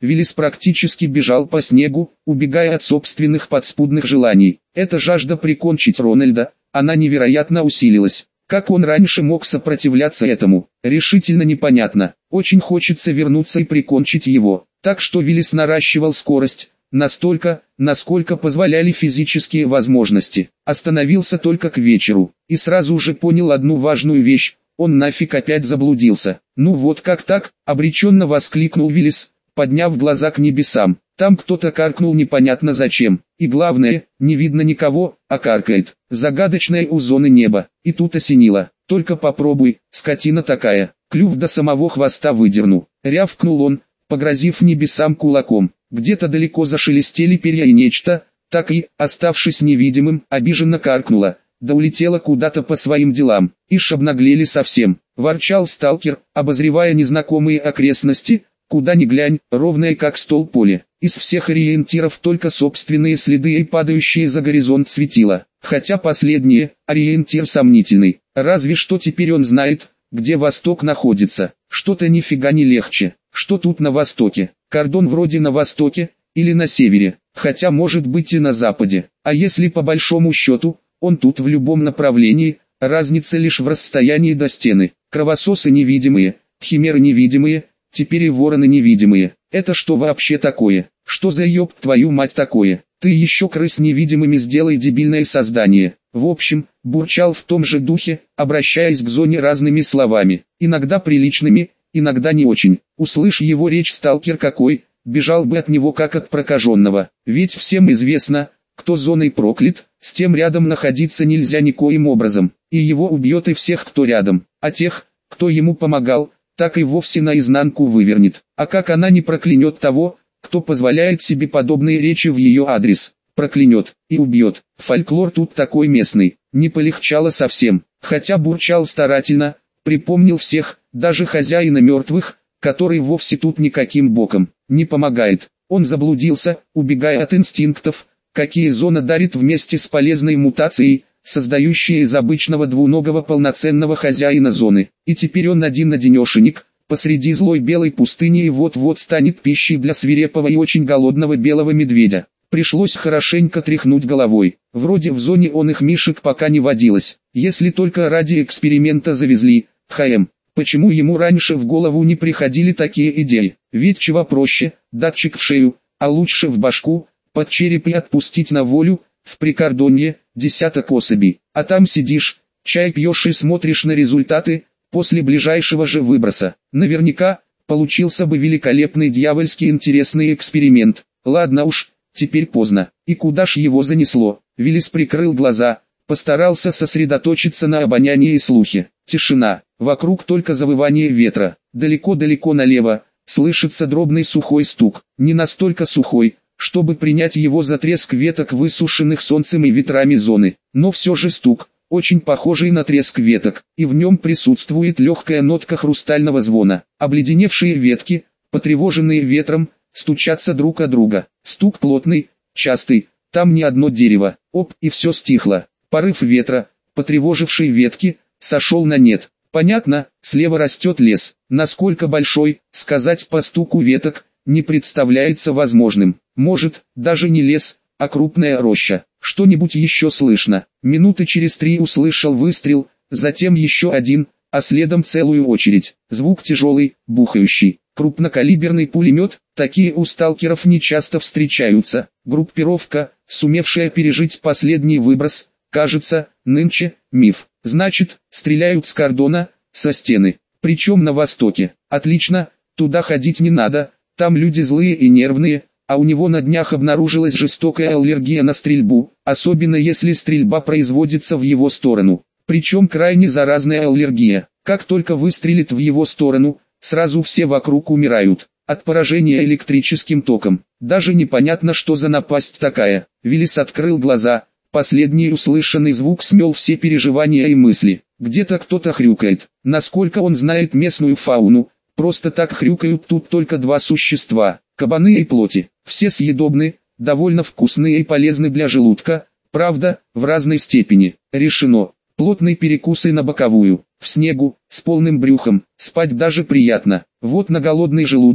Виллис практически бежал по снегу, убегая от собственных подспудных желаний. Эта жажда прикончить Рональда, она невероятно усилилась. Как он раньше мог сопротивляться этому, решительно непонятно. Очень хочется вернуться и прикончить его. Так что Виллис наращивал скорость, настолько, насколько позволяли физические возможности. Остановился только к вечеру, и сразу же понял одну важную вещь: он нафиг опять заблудился. Ну вот как так, обреченно воскликнул Виллис, подняв глаза к небесам. Там кто-то каркнул непонятно зачем, и главное, не видно никого, а каркает. Загадочное у зоны неба, и тут осенило. Только попробуй, скотина такая, клюв до самого хвоста выдерну. Рявкнул он, погрозив небесам кулаком. Где-то далеко зашелестели перья и нечто, так и, оставшись невидимым, обиженно каркнуло, да улетело куда-то по своим делам. Ишь, обнаглели совсем, ворчал сталкер, обозревая незнакомые окрестности. Куда ни глянь, ровное как стол поле. Из всех ориентиров только собственные следы и падающие за горизонт светило. Хотя последнее, ориентир сомнительный. Разве что теперь он знает, где восток находится. Что-то нифига не легче. Что тут на востоке? Кордон вроде на востоке, или на севере, хотя может быть и на западе. А если по большому счету, он тут в любом направлении, разница лишь в расстоянии до стены. Кровососы невидимые, химеры невидимые, теперь и вороны невидимые. Это что вообще такое? Что за ёб твою мать такое? Ты еще крыс невидимыми сделай, дебильное создание. В общем, бурчал в том же духе, обращаясь к зоне разными словами. Иногда приличными, иногда не очень. Услышь его речь, сталкер какой, бежал бы от него как от прокаженного. Ведь всем известно, кто зоной проклят, с тем рядом находиться нельзя никоим образом. И его убьет и всех, кто рядом. А тех, кто ему помогал, так и вовсе наизнанку вывернет. А как она не проклянет того, кто позволяет себе подобные речи в ее адрес? Проклянет и убьет. Фольклор тут такой местный, не полегчало совсем. Хотя бурчал старательно, припомнил всех, даже хозяина мертвых, который вовсе тут никаким боком не помогает. Он заблудился, убегая от инстинктов, какие зона дарит вместе с полезной мутацией, создающие из обычного двуногого полноценного хозяина зоны. И теперь он один-одинешенек, посреди злой белой пустыни, и вот-вот станет пищей для свирепого и очень голодного белого медведя. Пришлось хорошенько тряхнуть головой. Вроде в зоне он их мишек пока не водилось, если только ради эксперимента завезли. Почему ему раньше в голову не приходили такие идеи? Ведь чего проще, датчик в шею, а лучше в башку, под череп и отпустить на волю, в прикордонье, десяток особей. А там сидишь, чай пьешь и смотришь на результаты, после ближайшего же выброса. Наверняка, получился бы великолепный дьявольски интересный эксперимент. Ладно уж, теперь поздно. И куда ж его занесло? Виллис прикрыл глаза, постарался сосредоточиться на обонянии и слухе. Тишина, вокруг только завывание ветра. Далеко-далеко налево, слышится дробный сухой стук. Не настолько сухой, чтобы принять его за треск веток, высушенных солнцем и ветрами зоны. Но все же стук, очень похожий на треск веток, и в нем присутствует легкая нотка хрустального звона. Обледеневшие ветки, потревоженные ветром, стучатся друг о друга. Стук плотный, частый, там не одно дерево. Оп, и все стихло. Порыв ветра, потревоживший ветки, сошел на нет. Понятно, слева растет лес. Насколько большой, сказать по стуку веток, не представляется возможным. Может, даже не лес, а крупная роща. Что-нибудь еще слышно. Минуты через 3 услышал выстрел, затем еще один, а следом целую очередь. Звук тяжелый, бухающий. Крупнокалиберный пулемет, такие у сталкеров не часто встречаются. Группировка, сумевшая пережить последний выброс, кажется, нынче, миф. Значит, стреляют с кордона, со стены. Причем на востоке. Отлично, туда ходить не надо, там люди злые и нервные, а у него на днях обнаружилась жестокая аллергия на стрельбу, особенно если стрельба производится в его сторону. Причем крайне заразная аллергия. Как только выстрелит в его сторону, сразу все вокруг умирают. От поражения электрическим током. Даже непонятно, что за напасть такая. Виллис открыл глаза. Последний услышанный звук смел все переживания и мысли. Где-то кто-то хрюкает. Насколько он знает местную фауну, просто так хрюкают тут только два существа. Кабаны и плоти. Все съедобны, довольно вкусные и полезны для желудка. Правда, в разной степени. Решено. Плотный перекус и на боковую. В снегу, с полным брюхом, спать даже приятно. Вот на голодный желудок,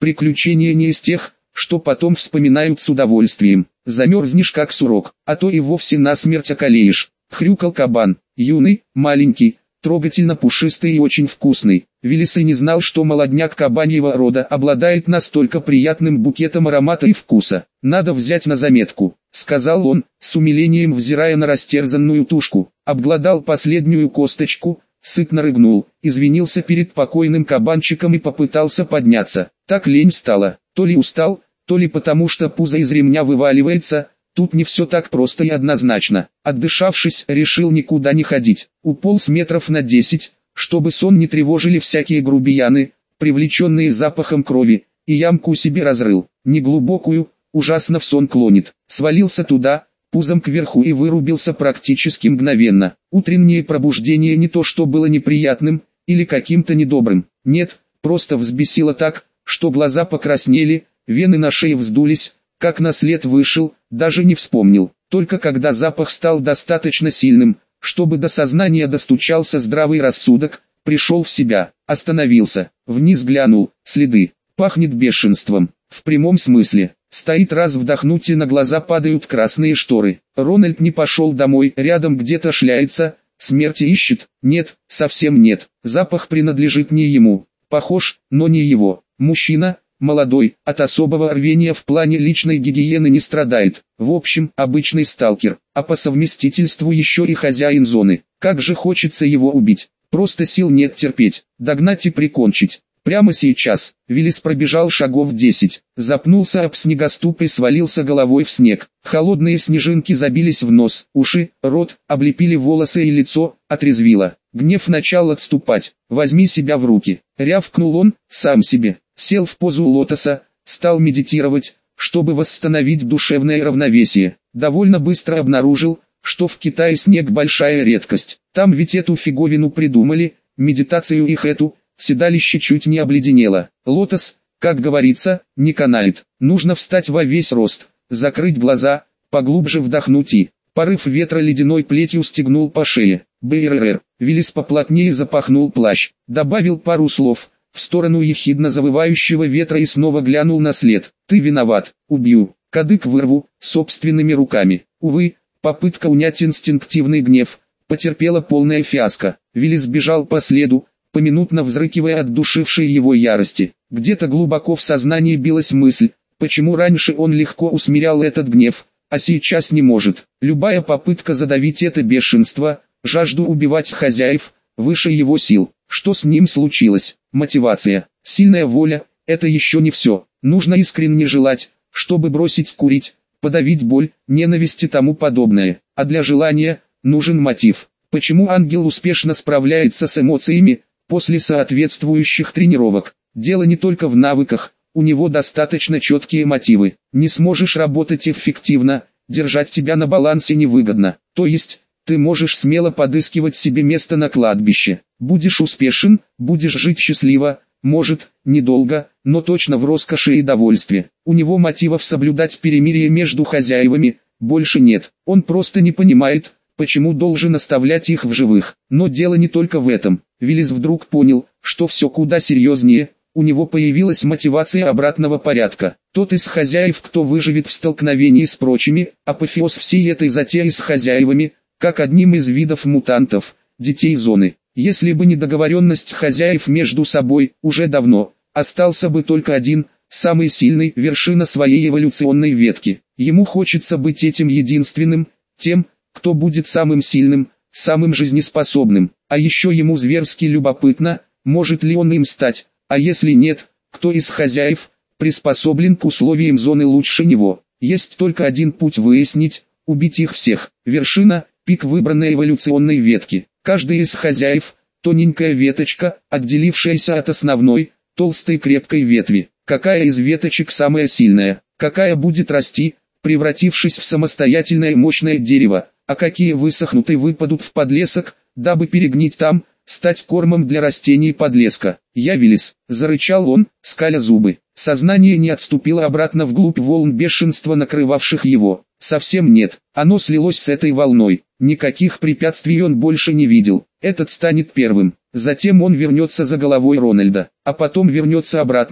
Приключения не из тех, что потом вспоминают с удовольствием. Замерзнешь как сурок, а то и вовсе насмерть околеешь. Хрюкал кабан, юный, маленький, трогательно пушистый и очень вкусный. Виллис и не знал, что молодняк кабаньего рода обладает настолько приятным букетом аромата и вкуса. «Надо взять на заметку», — сказал он, с умилением взирая на растерзанную тушку. Обглодал последнюю косточку, сытно рыгнул, извинился перед покойным кабанчиком и попытался подняться. Так лень стало, то ли устал, то ли потому что пузо из ремня вываливается. Тут не все так просто и однозначно. Отдышавшись, решил никуда не ходить. Уполз метров на 10, чтобы сон не тревожили всякие грубияны, привлеченные запахом крови, и ямку себе разрыл. Неглубокую, ужасно в сон клонит. Свалился туда, пузом кверху и вырубился практически мгновенно. Утреннее пробуждение не то что было неприятным, или каким-то недобрым. Нет, просто взбесило так, что глаза покраснели, вены на шее вздулись. Как на след вышел, даже не вспомнил. Только когда запах стал достаточно сильным, чтобы до сознания достучался здравый рассудок, пришел в себя, остановился, вниз глянул, следы, пахнет бешенством, в прямом смысле. Стоит раз вдохнуть и на глаза падают красные шторы. Рональд не пошел домой, рядом где-то шляется, смерти ищет. Нет, совсем нет, запах принадлежит не ему, похож, но не его. Мужчина, молодой, от особого рвения в плане личной гигиены не страдает. В общем, обычный сталкер, а по совместительству еще и хозяин зоны. Как же хочется его убить. Просто сил нет терпеть, догнать и прикончить. Прямо сейчас. Виллис пробежал шагов 10, запнулся об снегоступ и свалился головой в снег. Холодные снежинки забились в нос, уши, рот, облепили волосы и лицо, отрезвило. Гнев начал отступать. «Возьми себя в руки», — рявкнул он, сам себе. Сел в позу лотоса, стал медитировать, чтобы восстановить душевное равновесие. Довольно быстро обнаружил, что в Китае снег большая редкость. Там ведь эту фиговину придумали, медитацию их эту, седалище чуть не обледенело. Лотос, как говорится, не канает. Нужно встать во весь рост, закрыть глаза, поглубже вдохнуть и... Порыв ветра ледяной плетью стегнул по шее. БРР. Виллис поплотнее запахнул плащ, добавил пару слов в сторону ехидно завывающего ветра и снова глянул на след. «Ты виноват, убью, кадык вырву, собственными руками». Увы, попытка унять инстинктивный гнев потерпела полное фиаско. Виллис бежал по следу, поминутно взрыкивая от душившей его ярости. Где-то глубоко в сознании билась мысль, почему раньше он легко усмирял этот гнев, а сейчас не может. Любая попытка задавить это бешенство, жажду убивать хозяев, выше его сил. Что с ним случилось? Мотивация, сильная воля – это еще не все. Нужно искренне желать, чтобы бросить курить, подавить боль, ненависть и тому подобное. А для желания нужен мотив. Почему ангел успешно справляется с эмоциями после соответствующих тренировок? Дело не только в навыках, у него достаточно четкие мотивы. Не сможешь работать эффективно, держать тебя на балансе невыгодно. То есть, ты можешь смело подыскивать себе место на кладбище. Будешь успешен, будешь жить счастливо, может, недолго, но точно в роскоши и довольстве. У него мотивов соблюдать перемирие между хозяевами больше нет. Он просто не понимает, почему должен оставлять их в живых. Но дело не только в этом. Виллис вдруг понял, что все куда серьезнее. У него появилась мотивация обратного порядка. Тот из хозяев, кто выживет в столкновении с прочими, апофеоз всей этой затеи с хозяевами, как одним из видов мутантов, детей зоны. Если бы не договоренность хозяев между собой, уже давно, остался бы только один, самый сильный, вершина своей эволюционной ветки. Ему хочется быть этим единственным, тем, кто будет самым сильным, самым жизнеспособным. А еще ему зверски любопытно, может ли он им стать, а если нет, кто из хозяев приспособлен к условиям зоны лучше него. Есть только один путь выяснить, убить их всех. Вершина, пик выбранной эволюционной ветки. Каждый из хозяев – тоненькая веточка, отделившаяся от основной, толстой крепкой ветви. Какая из веточек самая сильная? Какая будет расти, превратившись в самостоятельное мощное дерево? А какие высохнут и выпадут в подлесок, дабы перегнить там, стать кормом для растений подлеска? «Я Виллис», – зарычал он, скаля зубы. Сознание не отступило обратно вглубь волн бешенства, накрывавших его. Совсем нет, оно слилось с этой волной. Никаких препятствий он больше не видел. Этот станет первым. Затем он вернется за головой Рональда, а потом вернется обратно,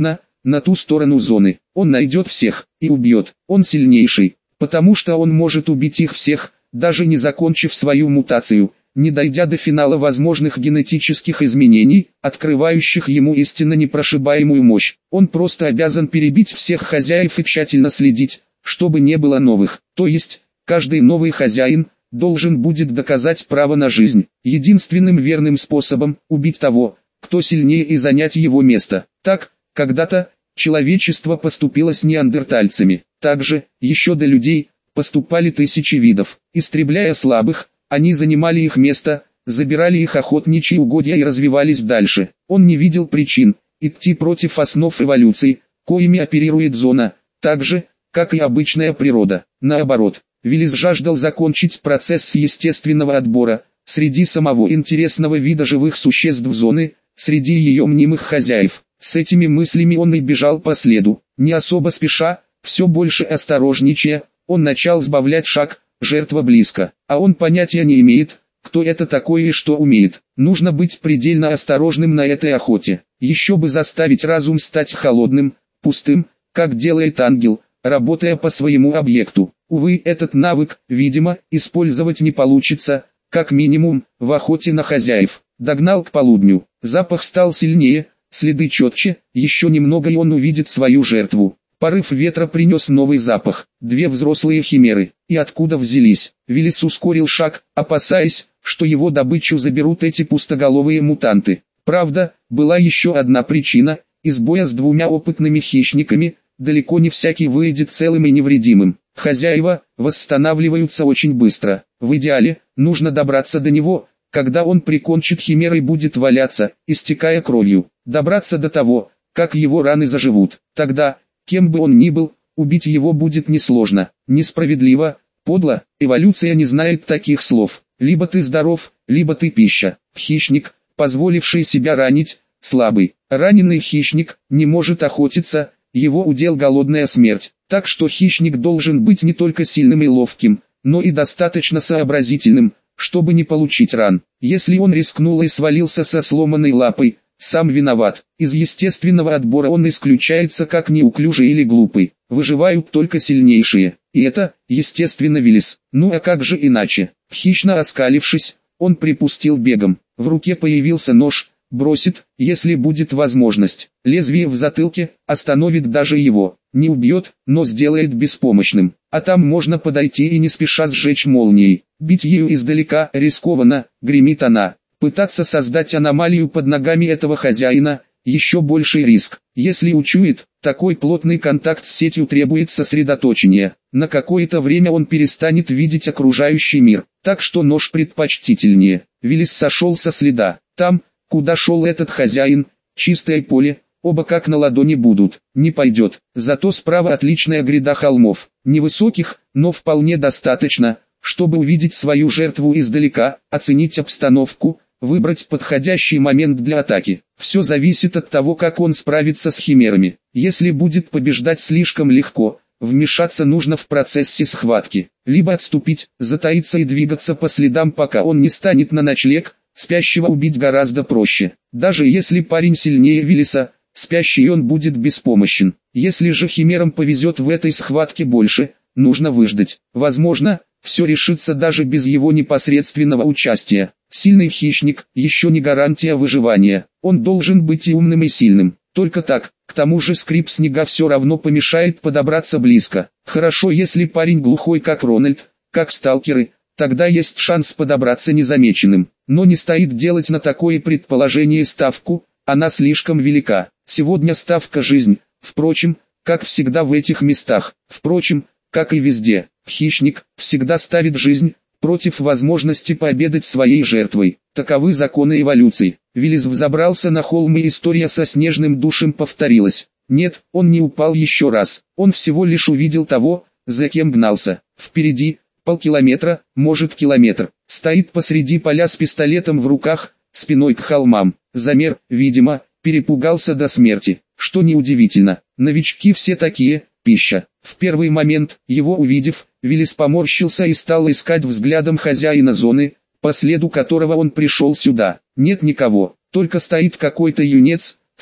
на ту сторону зоны. Он найдет всех и убьет. Он сильнейший, потому что он может убить их всех, даже не закончив свою мутацию, не дойдя до финала возможных генетических изменений, открывающих ему истинно непрошибаемую мощь. Он просто обязан перебить всех хозяев и тщательно следить, чтобы не было новых. То есть, каждый новый хозяин должен будет доказать право на жизнь. Единственным верным способом убить того, кто сильнее, и занять его место. Так, когда-то, человечество поступило с неандертальцами. Также, еще до людей, поступали тысячи видов. Истребляя слабых, они занимали их место, забирали их охотничьи угодья и развивались дальше. Он не видел причин идти против основ эволюции, коими оперирует зона, так же, как и обычная природа. Наоборот, Виллис жаждал закончить процесс естественного отбора среди самого интересного вида живых существ зоны, среди ее мнимых хозяев. С этими мыслями он и бежал по следу, не особо спеша, все больше осторожничая. Он начал сбавлять шаг, жертва близко, а он понятия не имеет, кто это такой и что умеет. Нужно быть предельно осторожным на этой охоте. Еще бы заставить разум стать холодным, пустым, как делает ангел, работая по своему объекту. Увы, этот навык, видимо, использовать не получится, как минимум, в охоте на хозяев. Догнал к полудню, запах стал сильнее, следы четче, еще немного и он увидит свою жертву. Порыв ветра принес новый запах, две взрослые химеры, и откуда взялись. Виллис ускорил шаг, опасаясь, что его добычу заберут эти пустоголовые мутанты. Правда, была еще одна причина: из боя с двумя опытными хищниками, далеко не всякий выйдет целым и невредимым. Хозяева восстанавливаются очень быстро. В идеале, нужно добраться до него, когда он прикончит химеры и будет валяться, истекая кровью. Добраться до того, как его раны заживут. Тогда, кем бы он ни был, убить его будет несложно. Несправедливо, подло, эволюция не знает таких слов. Либо ты здоров, либо ты пища. Хищник, позволивший себя ранить, слабый. Раненый хищник не может охотиться, его удел голодная смерть. Так что хищник должен быть не только сильным и ловким, но и достаточно сообразительным, чтобы не получить ран. Если он рискнул и свалился со сломанной лапой, сам виноват. Из естественного отбора он исключается как неуклюжий или глупый. Выживают только сильнейшие. И это, естественно, Виллис. Ну а как же иначе? Хищно оскалившись, он припустил бегом. В руке появился нож, бросит, если будет возможность. Лезвие в затылке остановит даже его. Не убьет, но сделает беспомощным. А там можно подойти и не спеша сжечь молнией. Бить ею издалека рискованно, гремит она. Пытаться создать аномалию под ногами этого хозяина – еще больший риск. Если учует, такой плотный контакт с сетью требует сосредоточения. На какое-то время он перестанет видеть окружающий мир, так что нож предпочтительнее. Виллис сошел со следа. Там, куда шел этот хозяин, чистое поле, оба как на ладони будут. Не пойдет. Зато справа отличная гряда холмов. Невысоких, но вполне достаточно, чтобы увидеть свою жертву издалека, оценить обстановку, выбрать подходящий момент для атаки. Все зависит от того, как он справится с химерами. Если будет побеждать слишком легко, вмешаться нужно в процессе схватки. Либо отступить, затаиться и двигаться по следам, пока он не станет на ночлег. Спящего убить гораздо проще. Даже если парень сильнее Виллиса, спящий он будет беспомощен. Если же химерам повезет в этой схватке больше, нужно выждать. Возможно, все решится даже без его непосредственного участия. Сильный хищник – еще не гарантия выживания. Он должен быть и умным, и сильным. Только так. К тому же скрип снега все равно помешает подобраться близко. Хорошо, если парень глухой, как Рональд, как сталкеры, тогда есть шанс подобраться незамеченным. Но не стоит делать на такое предположение ставку, она слишком велика. Сегодня ставка – жизнь. Впрочем, как всегда в этих местах. Впрочем, как и везде, хищник всегда ставит жизнь против возможности пообедать своей жертвой. Таковы законы эволюции. Виллис взобрался на холм, и история со снежным душем повторилась. Нет, он не упал еще раз. Он всего лишь увидел того, за кем гнался. Впереди, полкилометра, может километр. Стоит посреди поля с пистолетом в руках, спиной к холмам. Замер, видимо, перепугался до смерти. Что неудивительно, новички все такие, пища. В первый момент, его увидев, Виллис поморщился и стал искать взглядом хозяина зоны, по следу которого он пришел сюда. Нет никого, только стоит какой-то юнец,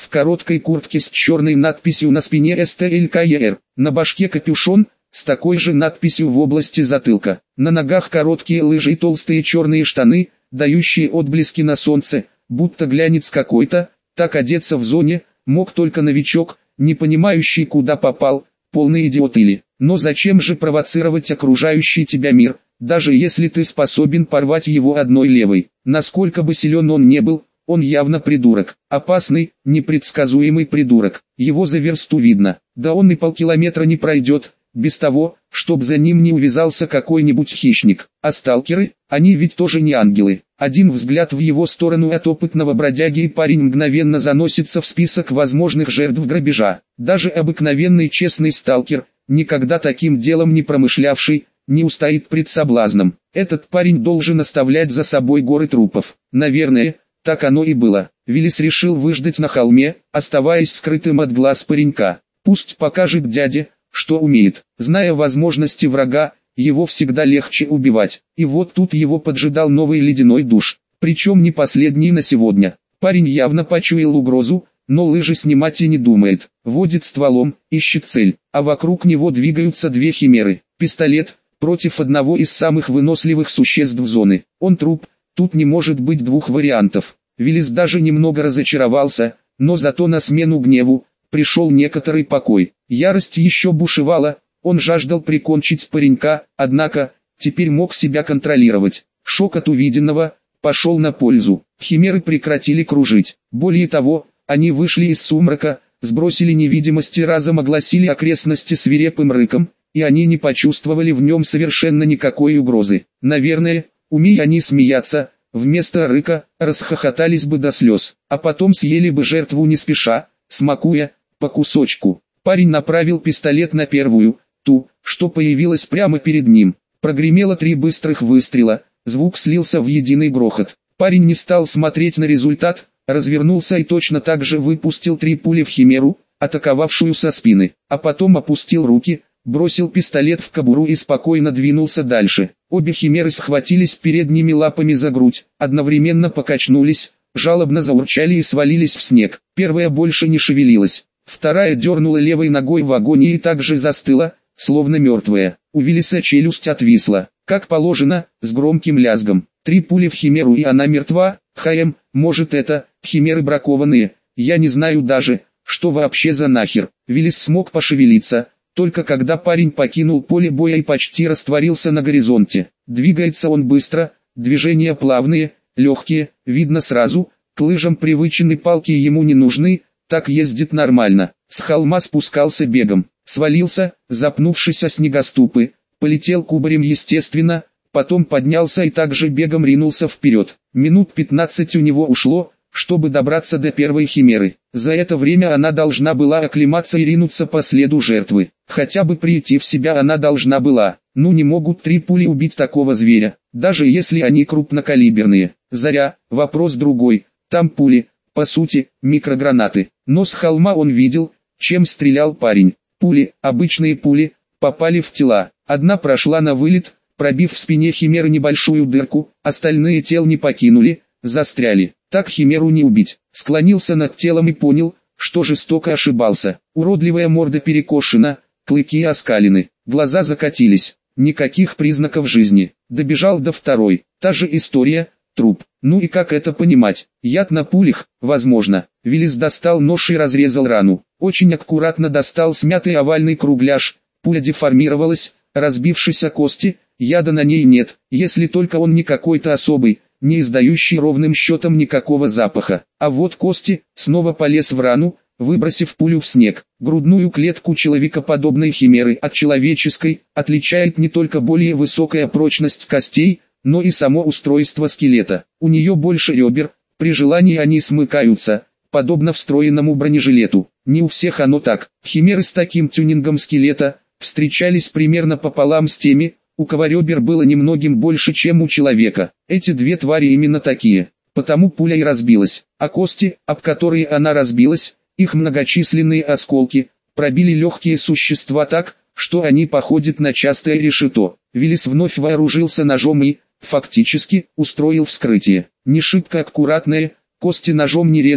в короткой куртке с черной надписью на спине СТЛКЕР, на башке капюшон, с такой же надписью в области затылка. На ногах короткие лыжи и толстые черные штаны, дающие отблески на солнце, будто глянец какой-то. Так одеться в зоне мог только новичок, не понимающий, куда попал, полный идиот или. Но зачем же провоцировать окружающий тебя мир, даже если ты способен порвать его одной левой? Насколько бы силен он не был, он явно придурок. Опасный, непредсказуемый придурок. Его за версту видно. Да он и полкилометра не пройдет, без того, чтоб за ним не увязался какой-нибудь хищник. А сталкеры, они ведь тоже не ангелы. Один взгляд в его сторону от опытного бродяги, и парень мгновенно заносится в список возможных жертв грабежа. Даже обыкновенный честный сталкер, никогда таким делом не промышлявший, не устоит пред соблазном. Этот парень должен оставлять за собой горы трупов. Наверное, так оно и было. Виллис решил выждать на холме, оставаясь скрытым от глаз паренька. Пусть покажет дяде, что умеет. Зная возможности врага, его всегда легче убивать. И вот тут его поджидал новый ледяной душ. Причем не последний на сегодня. Парень явно почуял угрозу, но лыжи снимать и не думает. Водит стволом, ищет цель, а вокруг него двигаются две химеры. Пистолет против одного из самых выносливых существ зоны. Он труп, тут не может быть двух вариантов. Виллис даже немного разочаровался, но зато на смену гневу пришел некоторый покой. Ярость еще бушевала, он жаждал прикончить паренька, однако, теперь мог себя контролировать. Шок от увиденного пошел на пользу. Химеры прекратили кружить. Более того, они вышли из сумрака, сбросили невидимость и разом огласили окрестности свирепым рыком, и они не почувствовали в нем совершенно никакой угрозы. Наверное, умея они смеяться, вместо рыка, расхохотались бы до слез, а потом съели бы жертву не спеша, смакуя, по кусочку. Парень направил пистолет на первую, ту, что появилась прямо перед ним. Прогремело 3 быстрых выстрела, звук слился в единый грохот. Парень не стал смотреть на результат, развернулся и точно так же выпустил 3 пули в химеру, атаковавшую со спины, а потом опустил руки, бросил пистолет в кобуру и спокойно двинулся дальше. Обе химеры схватились передними лапами за грудь, одновременно покачнулись, жалобно заурчали и свалились в снег. Первая больше не шевелилась, вторая дернула левой ногой в агонии и также застыла, словно мертвая. У Виллиса челюсть отвисла, как положено, с громким лязгом. 3 пули в химеру и она мертва. Может это, химеры бракованные, я не знаю даже, что вообще за нахер. Виллис смог пошевелиться, только когда парень покинул поле боя и почти растворился на горизонте. Двигается он быстро, движения плавные, легкие, видно сразу, к лыжам привычны, палки ему не нужны, так ездит нормально. С холма спускался бегом, свалился, запнувшись о снегоступы, полетел кубарем естественно, потом поднялся и также бегом ринулся вперед. Минут 15 у него ушло, чтобы добраться до первой химеры. За это время она должна была оклематься и ринуться по следу жертвы. Хотя бы прийти в себя она должна была. Ну не могут 3 пули убить такого зверя, даже если они крупнокалиберные. Заря, вопрос другой, там пули, по сути, микрогранаты. Но с холма он видел, чем стрелял парень. Пули, обычные пули, попали в тела. Одна прошла на вылет, пробив в спине химеры небольшую дырку, остальные тел не покинули, застряли. Так химеру не убить. Склонился над телом и понял, что жестоко ошибался. Уродливая морда перекошена, клыки оскалены, глаза закатились. Никаких признаков жизни. Добежал до второй. Та же история, труп. Ну и как это понимать? Яд на пулях, возможно. Виллис достал нож и разрезал рану. Очень аккуратно достал смятый овальный кругляш. Пуля деформировалась, разбившись о кости. Яда на ней нет, если только он не какой-то особый, не издающий ровным счетом никакого запаха. А вот кости, снова полез в рану, выбросив пулю в снег. Грудную клетку человекоподобной химеры от человеческой отличает не только более высокая прочность костей, но и само устройство скелета. У нее больше ребер, при желании они смыкаются, подобно встроенному бронежилету. Не у всех оно так. Химеры с таким тюнингом скелета встречались примерно пополам с теми, у кого ребер было немногим больше, чем у человека. Эти 2 твари именно такие, потому пуля и разбилась, а кости, об которые она разбилась, их многочисленные осколки, пробили легкие существа так, что они походят на частое решето. Виллис вновь вооружился ножом и, фактически, устроил вскрытие. Не шибко аккуратное, кости ножом не резал,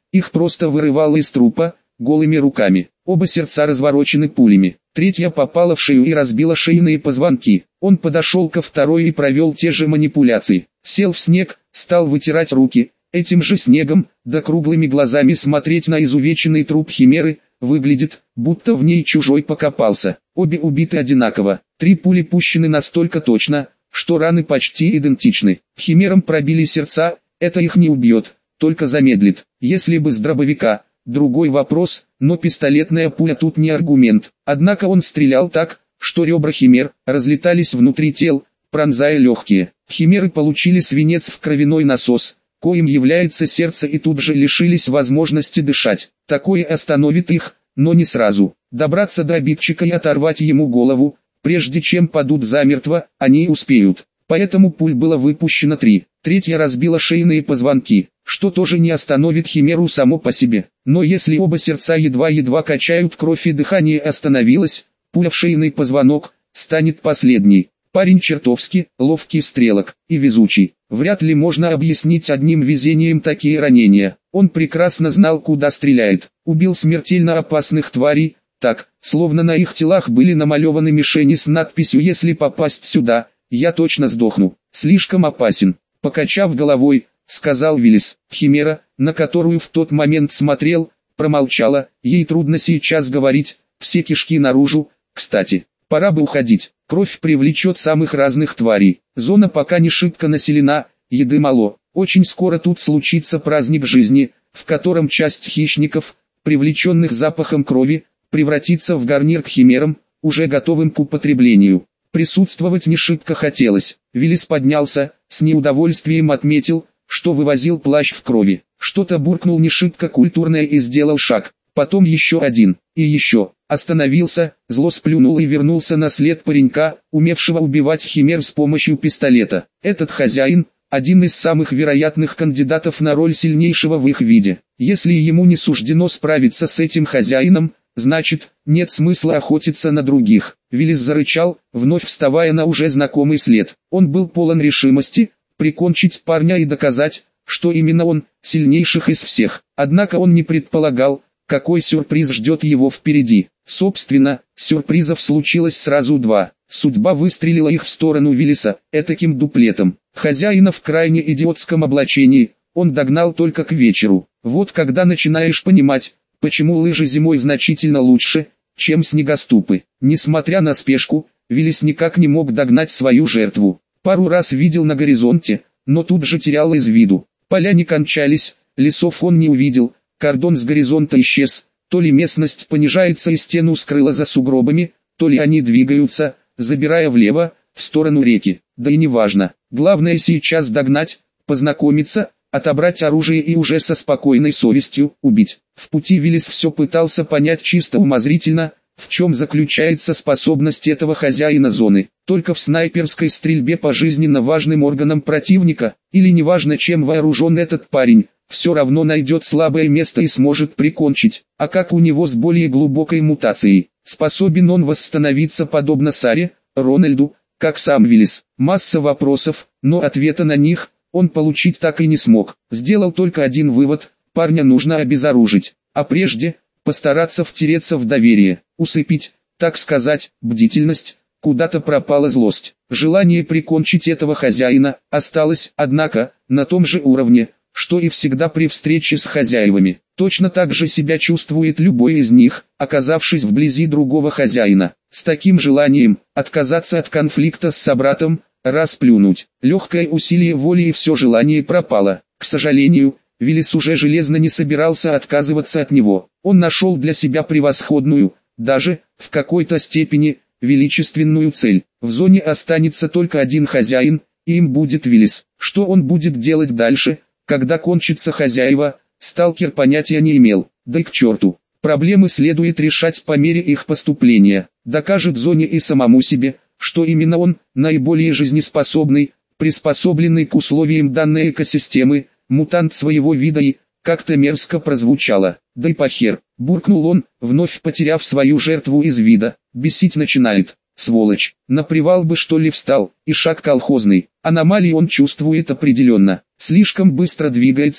их просто вырывало из трупа, голыми руками. Оба сердца разворочены пулями. Третья попала в шею и разбила шейные позвонки. Он подошел ко второй и провел те же манипуляции. Сел в снег, стал вытирать руки, этим же снегом, да круглыми глазами смотреть на изувеченный труп химеры. Выглядит, будто в ней чужой покопался. Обе убиты одинаково. 3 пули пущены настолько точно, что раны почти идентичны. Химерам пробили сердца, это их не убьет, только замедлит. Если бы с дробовика, другой вопрос, но пистолетная пуля тут не аргумент. Однако он стрелял так, что ребра химер разлетались внутри тел, пронзая легкие. Химеры получили свинец в кровяной насос, коим является сердце, и тут же лишились возможности дышать. Такое остановит их, но не сразу. Добраться до обидчика и оторвать ему голову, прежде чем падут замертво, они успеют. Поэтому пуль было выпущено 3. Третья разбила шейные позвонки, что тоже не остановит химеру само по себе. Но если оба сердца едва-едва качают кровь и дыхание остановилось, пуля в шейный позвонок станет последней. Парень чертовски ловкий стрелок и везучий. Вряд ли можно объяснить одним везением такие ранения. Он прекрасно знал, куда стреляет. Убил смертельно опасных тварей, так, словно на их телах были намалеваны мишени с надписью «Если попасть сюда, я точно сдохну». Слишком опасен. Покачав головой, сказал Виллис. Химера, на которую в тот момент смотрел, промолчала. Ей трудно сейчас говорить, все кишки наружу. Кстати, пора бы уходить. Кровь привлечет самых разных тварей. Зона пока не шибко населена, еды мало. Очень скоро тут случится праздник жизни, в котором часть хищников, привлеченных запахом крови, превратится в гарнир к химерам, уже готовым к употреблению. Присутствовать не шибко хотелось. Виллис поднялся, с неудовольствием отметил, что вывозил плащ в крови. Что-то буркнул не шибко культурное и сделал шаг. Потом еще один, и еще. Остановился, зло сплюнул и вернулся на след паренька, умевшего убивать химер с помощью пистолета. Этот хозяин, один из самых вероятных кандидатов на роль сильнейшего в их виде. Если ему не суждено справиться с этим хозяином, значит, нет смысла охотиться на других. Виллис зарычал, вновь вставая на уже знакомый след. Он был полон решимости прикончить парня и доказать, что именно он, сильнейших из всех. Однако он не предполагал, какой сюрприз ждет его впереди. Собственно, сюрпризов случилось сразу 2. Судьба выстрелила их в сторону Виллиса, этаким дуплетом. Хозяина в крайне идиотском облачении он догнал только к вечеру. Вот когда начинаешь понимать, почему лыжи зимой значительно лучше, чем снегоступы. Несмотря на спешку, Виллис никак не мог догнать свою жертву. Пару раз видел на горизонте, но тут же терял из виду. Поля не кончались, лесов он не увидел, кордон с горизонта исчез. То ли местность понижается и стену скрыла за сугробами, то ли они двигаются, забирая влево, в сторону реки. Да и не важно. Главное сейчас догнать, познакомиться, отобрать оружие и уже со спокойной совестью убить. В пути Виллис все пытался понять чисто умозрительно, в чем заключается способность этого хозяина зоны. Только в снайперской стрельбе по жизненно важным органам противника, или неважно чем вооружен этот парень, все равно найдет слабое место и сможет прикончить. А как у него с более глубокой мутацией? Способен он восстановиться подобно Саре, Рональду, как сам Виллис? Масса вопросов, но ответа на них он получить так и не смог. Сделал только один вывод: парня нужно обезоружить, а прежде постараться втереться в доверие, усыпить, так сказать, бдительность. Куда-то пропала злость. Желание прикончить этого хозяина осталось, однако, на том же уровне, что и всегда при встрече с хозяевами. Точно так же себя чувствует любой из них, оказавшись вблизи другого хозяина. С таким желанием отказаться от конфликта с собратом, расплюнуть. Легкое усилие воли и все желание пропало. К сожалению, Виллис уже железно не собирался отказываться от него. Он нашел для себя превосходную, даже, в какой-то степени, величественную цель. В зоне останется только один хозяин, и им будет Виллис. Что он будет делать дальше, когда кончатся хозяева, сталкер понятия не имел. Да и к черту. Проблемы следует решать по мере их поступления. Докажет зоне и самому себе, что именно он, наиболее жизнеспособный, приспособленный к условиям данной экосистемы, мутант своего вида и, как-то мерзко прозвучало. Да и похер, буркнул он, вновь потеряв свою жертву из вида. Бесить начинает, сволочь. На привал бы что ли встал, и шаг колхозный. Аномалии он чувствует определенно. Слишком быстро двигается,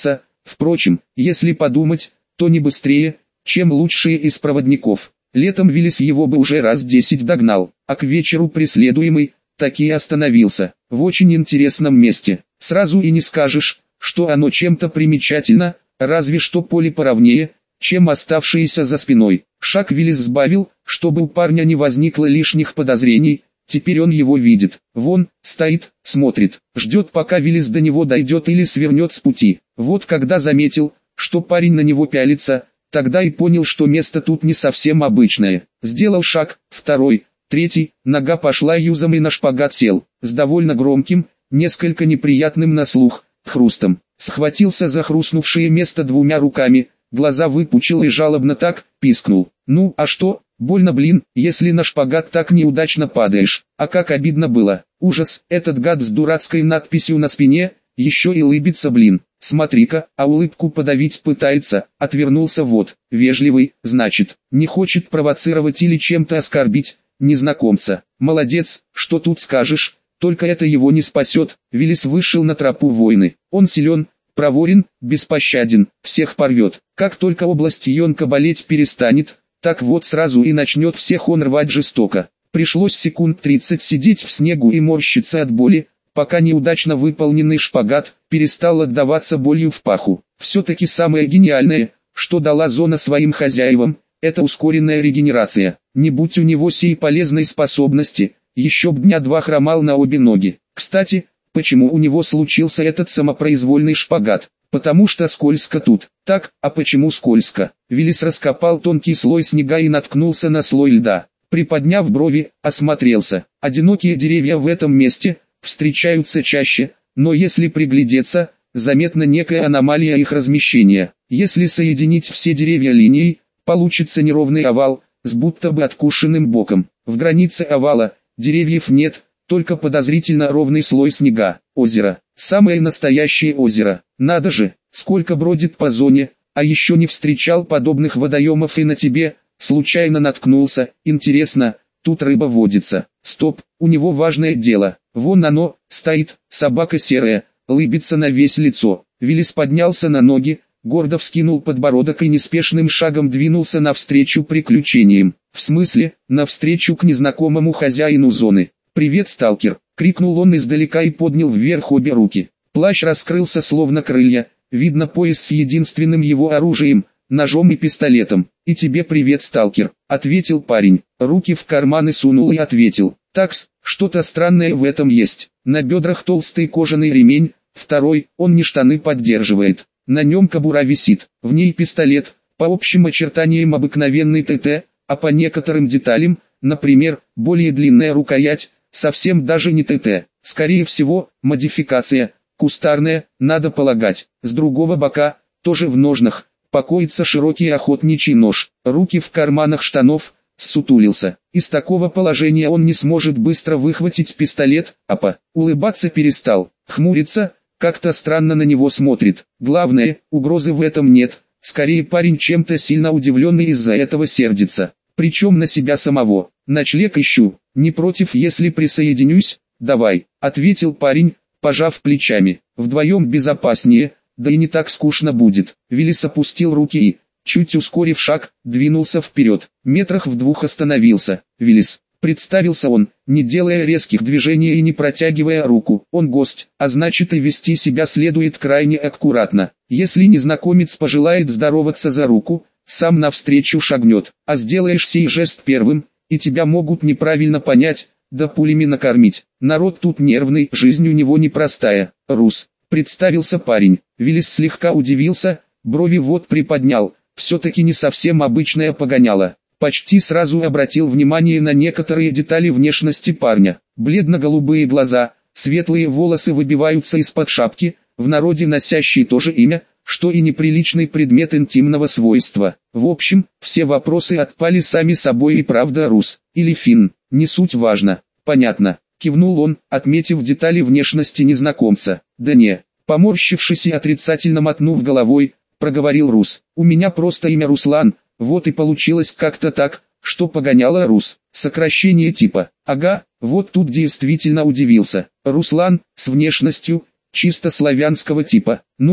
Впрочем, если подумать, то не быстрее, чем лучшие из проводников. Летом Виллис его бы уже раз 10 догнал, а к вечеру преследуемый таки остановился, в очень интересном месте. Сразу и не скажешь, что оно чем-то примечательно, разве что поле поровнее, чем оставшиеся за спиной. Шаг Виллис сбавил, чтобы у парня не возникло лишних подозрений. Теперь он его видит. Вон, стоит, смотрит, ждет, пока Виллис до него дойдет или свернет с пути. Вот когда заметил, что парень на него пялится, тогда и понял, что место тут не совсем обычное. Сделал шаг, второй, третий, нога пошла юзом и на шпагат сел, с довольно громким, несколько неприятным на слух, хрустом. Схватился за хрустнувшее место двумя руками, глаза выпучил и жалобно так, пискнул. Ну, а что, больно блин, если на шпагат так неудачно падаешь. А как обидно было. Ужас, этот гад с дурацкой надписью на спине, еще и лыбится блин. Смотри-ка, а улыбку подавить пытается, отвернулся вот, вежливый, значит, не хочет провоцировать или чем-то оскорбить незнакомца. Молодец, что тут скажешь, только это его не спасет. Виллис вышел на тропу войны. Он силен, проворен, беспощаден, всех порвет. Как только область Йонка болеть перестанет, так вот сразу и начнет всех он рвать жестоко. Пришлось секунд 30 сидеть в снегу и морщиться от боли, пока неудачно выполненный шпагат перестал отдаваться болью в паху. Все-таки самое гениальное, что дала зона своим хозяевам, это ускоренная регенерация. Не будь у него сей полезной способности, еще б дня два хромал на обе ноги. Кстати, почему у него случился этот самопроизвольный шпагат? Потому что скользко тут. Так, а почему скользко? Виллис раскопал тонкий слой снега и наткнулся на слой льда. Приподняв брови, осмотрелся. Одинокие деревья в этом месте встречаются чаще, но если приглядеться, заметна некая аномалия их размещения. Если соединить все деревья линией, получится неровный овал, с будто бы откушенным боком. В границе овала деревьев нет, только подозрительно ровный слой снега. Озеро. Самое настоящее озеро. Надо же, сколько бродит по зоне, а еще не встречал подобных водоемов и на тебе, случайно наткнулся. Интересно, тут рыба водится. Стоп, у него важное дело. Вон оно, стоит, собака серая, лыбится на весь лицо. Виллис поднялся на ноги, гордо вскинул подбородок и неспешным шагом двинулся навстречу приключениям. В смысле, навстречу к незнакомому хозяину зоны. «Привет, сталкер!» — крикнул он издалека и поднял вверх обе руки. Плащ раскрылся словно крылья, видно пояс с единственным его оружием, ножом и пистолетом. «И тебе привет, сталкер!» — ответил парень. Руки в карманы сунул и ответил. «Такс, что-то странное в этом есть. На бедрах толстый кожаный ремень, второй, он не штаны поддерживает. На нем кобура висит, в ней пистолет, по общим очертаниям обыкновенный ТТ, а по некоторым деталям, например, более длинная рукоять, совсем даже не ТТ, скорее всего, модификация, кустарная, надо полагать. С другого бока, тоже в ножнах, покоится широкий охотничий нож, руки в карманах штанов, ссутулился. Из такого положения он не сможет быстро выхватить пистолет, улыбаться перестал, хмурится, как-то странно на него смотрит. Главное, угрозы в этом нет, скорее парень чем-то сильно удивленный из-за этого сердится. Причем на себя самого. «Ночлег ищу, не против, если присоединюсь?» «Давай», — ответил парень, пожав плечами. «Вдвоем безопаснее, да и не так скучно будет». Виллис опустил руки и, чуть ускорив шаг, двинулся вперед. Метрах в 2 остановился. «Виллис», — представился он, не делая резких движений и не протягивая руку. Он гость, а значит и вести себя следует крайне аккуратно. Если незнакомец пожелает здороваться за руку, сам навстречу шагнет, а сделаешь сей жест первым, и тебя могут неправильно понять, да пулями накормить. Народ тут нервный, жизнь у него непростая. «Рус», — представился парень. Виллис слегка удивился, брови вот приподнял, все-таки не совсем обычное погоняло. Почти сразу обратил внимание на некоторые детали внешности парня. Бледно-голубые глаза, светлые волосы выбиваются из-под шапки, в народе носящие то же имя, что и неприличный предмет интимного свойства. В общем, все вопросы отпали сами собой, и правда рус, или финн, не суть важно. «Понятно», — кивнул он, отметив детали внешности незнакомца. «Да не», — поморщившись и отрицательно мотнув головой, проговорил рус. «У меня просто имя Руслан, вот и получилось как-то так, что погоняло рус, сокращение типа». «Ага, вот тут действительно удивился. Руслан, с внешностью, чисто славянского типа. Ну,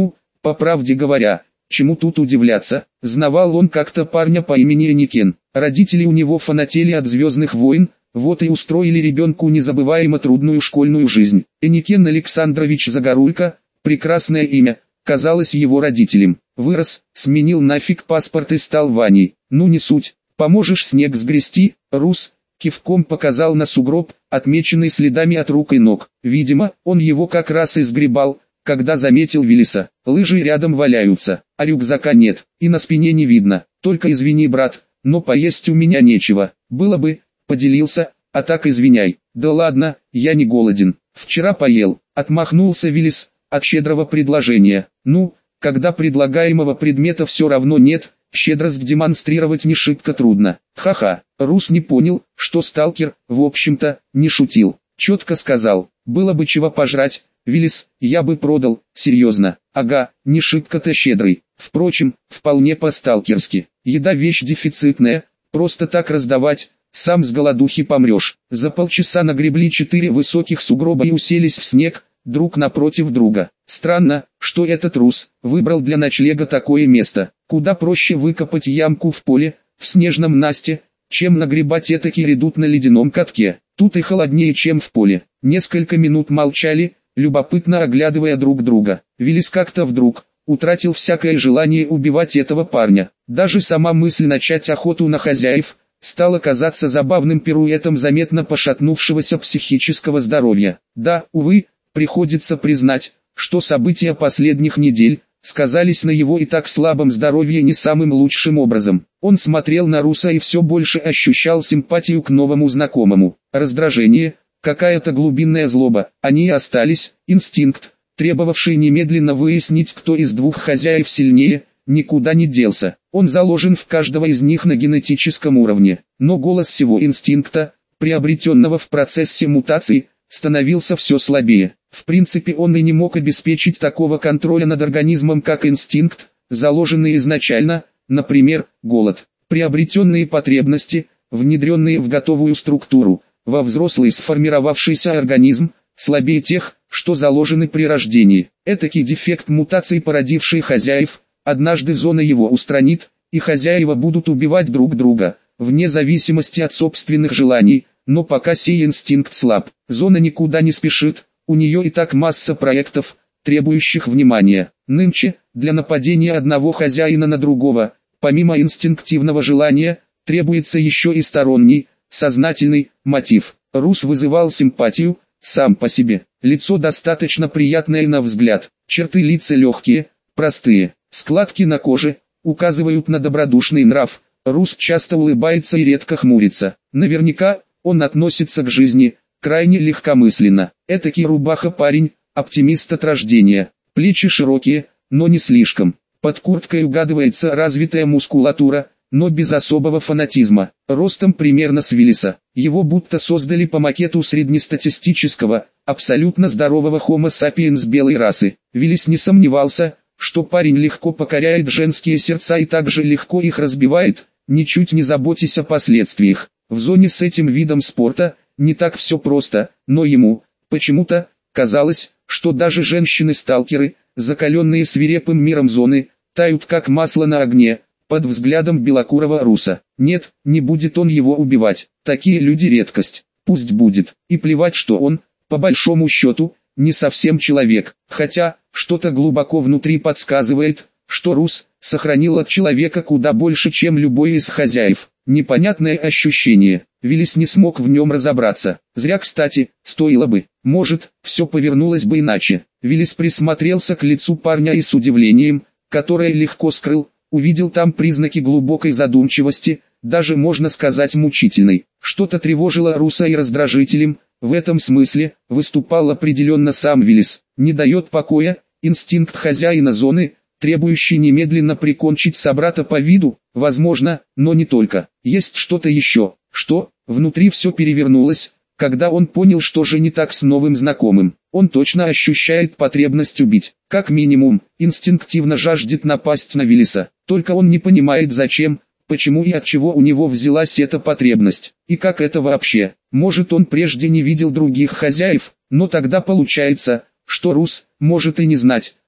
По правде говоря, чему тут удивляться, знавал он как-то парня по имени Эникен. Родители у него фанатели от «Звездных войн», вот и устроили ребенку незабываемо трудную школьную жизнь. Эникен Александрович Загорулько, прекрасное имя, казалось его родителям. Вырос, сменил нафиг паспорт и стал Ваней. Ну не суть, поможешь снег сгрести, Рус? Кивком показал на сугроб, отмеченный следами от рук и ног. Видимо, он его как раз и сгребал, когда заметил Виллиса. Лыжи рядом валяются, а рюкзака нет, и на спине не видно. Только извини, брат, но поесть у меня нечего. Было бы, поделился, а так извиняй. Да ладно, я не голоден. Вчера поел, отмахнулся Виллис от щедрого предложения. Ну, когда предлагаемого предмета все равно нет, щедрость демонстрировать не шибко трудно. Ха-ха, Рус не понял, что сталкер, в общем-то, не шутил. Четко сказал, было бы чего пожрать, Виллис, я бы продал, серьезно. Ага, не шибко-то щедрый. Впрочем, вполне по-сталкерски. Еда вещь дефицитная, просто так раздавать, сам с голодухи помрешь. За полчаса нагребли 4 высоких сугроба и уселись в снег, друг напротив друга. Странно, что этот Рус выбрал для ночлега такое место. Куда проще выкопать ямку в поле, в снежном насте, чем нагребать этакий редут на ледяном катке. Тут и холоднее, чем в поле. Несколько минут молчали, любопытно оглядывая друг друга. Виллис как-то вдруг утратил всякое желание убивать этого парня. Даже сама мысль начать охоту на хозяев стала казаться забавным пируэтом заметно пошатнувшегося психического здоровья. Да, увы, приходится признать, что события последних недель сказались на его и так слабом здоровье не самым лучшим образом. Он смотрел на Руса и все больше ощущал симпатию к новому знакомому. Раздражение, какая-то глубинная злоба, они и остались. Инстинкт, требовавший немедленно выяснить, кто из двух хозяев сильнее, никуда не делся. Он заложен в каждого из них на генетическом уровне. Но голос всего инстинкта, приобретенного в процессе мутации, становился все слабее. В принципе, он и не мог обеспечить такого контроля над организмом, как инстинкт, заложенный изначально, например, голод. Приобретенные потребности, внедренные в готовую структуру, во взрослый сформировавшийся организм, слабее тех, что заложены при рождении. Этакий дефект мутации, породивший хозяев, однажды зона его устранит, и хозяева будут убивать друг друга, вне зависимости от собственных желаний, но пока сей инстинкт слаб, зона никуда не спешит, у нее и так масса проектов, требующих внимания. Нынче, для нападения одного хозяина на другого, помимо инстинктивного желания, требуется еще и сторонний, сознательный, мотив. Рус вызывал симпатию, сам по себе. Лицо достаточно приятное на взгляд, черты лица легкие, простые, складки на коже, указывают на добродушный нрав. Рус часто улыбается и редко хмурится. Наверняка, он относится к жизни крайне легкомысленно. Этакий рубаха-парень, оптимист от рождения. Плечи широкие, но не слишком. Под курткой угадывается развитая мускулатура, но без особого фанатизма. Ростом примерно с Виллиса. Его будто создали по макету среднестатистического, абсолютно здорового Homo sapiens белой расы. Виллис не сомневался, что парень легко покоряет женские сердца и также легко их разбивает, ничуть не заботясь о последствиях. В зоне с этим видом спорта не так все просто, но ему, почему-то, казалось, что даже женщины-сталкеры, закаленные свирепым миром зоны, тают как масло на огне, под взглядом белокурого Руса. Нет, не будет он его убивать, такие люди редкость, пусть будет, и плевать, что он, по большому счету, не совсем человек, хотя, что-то глубоко внутри подсказывает, что Рус сохранил от человека куда больше, чем любой из хозяев. Непонятное ощущение, Виллис не смог в нем разобраться. Зря, кстати, стоило бы. Может, все повернулось бы иначе. Виллис присмотрелся к лицу парня и с удивлением, которое легко скрыл, увидел там признаки глубокой задумчивости, даже можно сказать мучительной. Что-то тревожило Руса и раздражителем, в этом смысле, выступал определенно сам Виллис. Не дает покоя, инстинкт хозяина зоны, требующий немедленно прикончить собрата по виду, возможно, но не только. Есть что-то еще, что, внутри все перевернулось, когда он понял, что же не так с новым знакомым. Он точно ощущает потребность убить, как минимум, инстинктивно жаждет напасть на Виллиса, только он не понимает зачем, почему и от чего у него взялась эта потребность, и как это вообще. Может, он прежде не видел других хозяев, но тогда получается, что Рус может и не знать,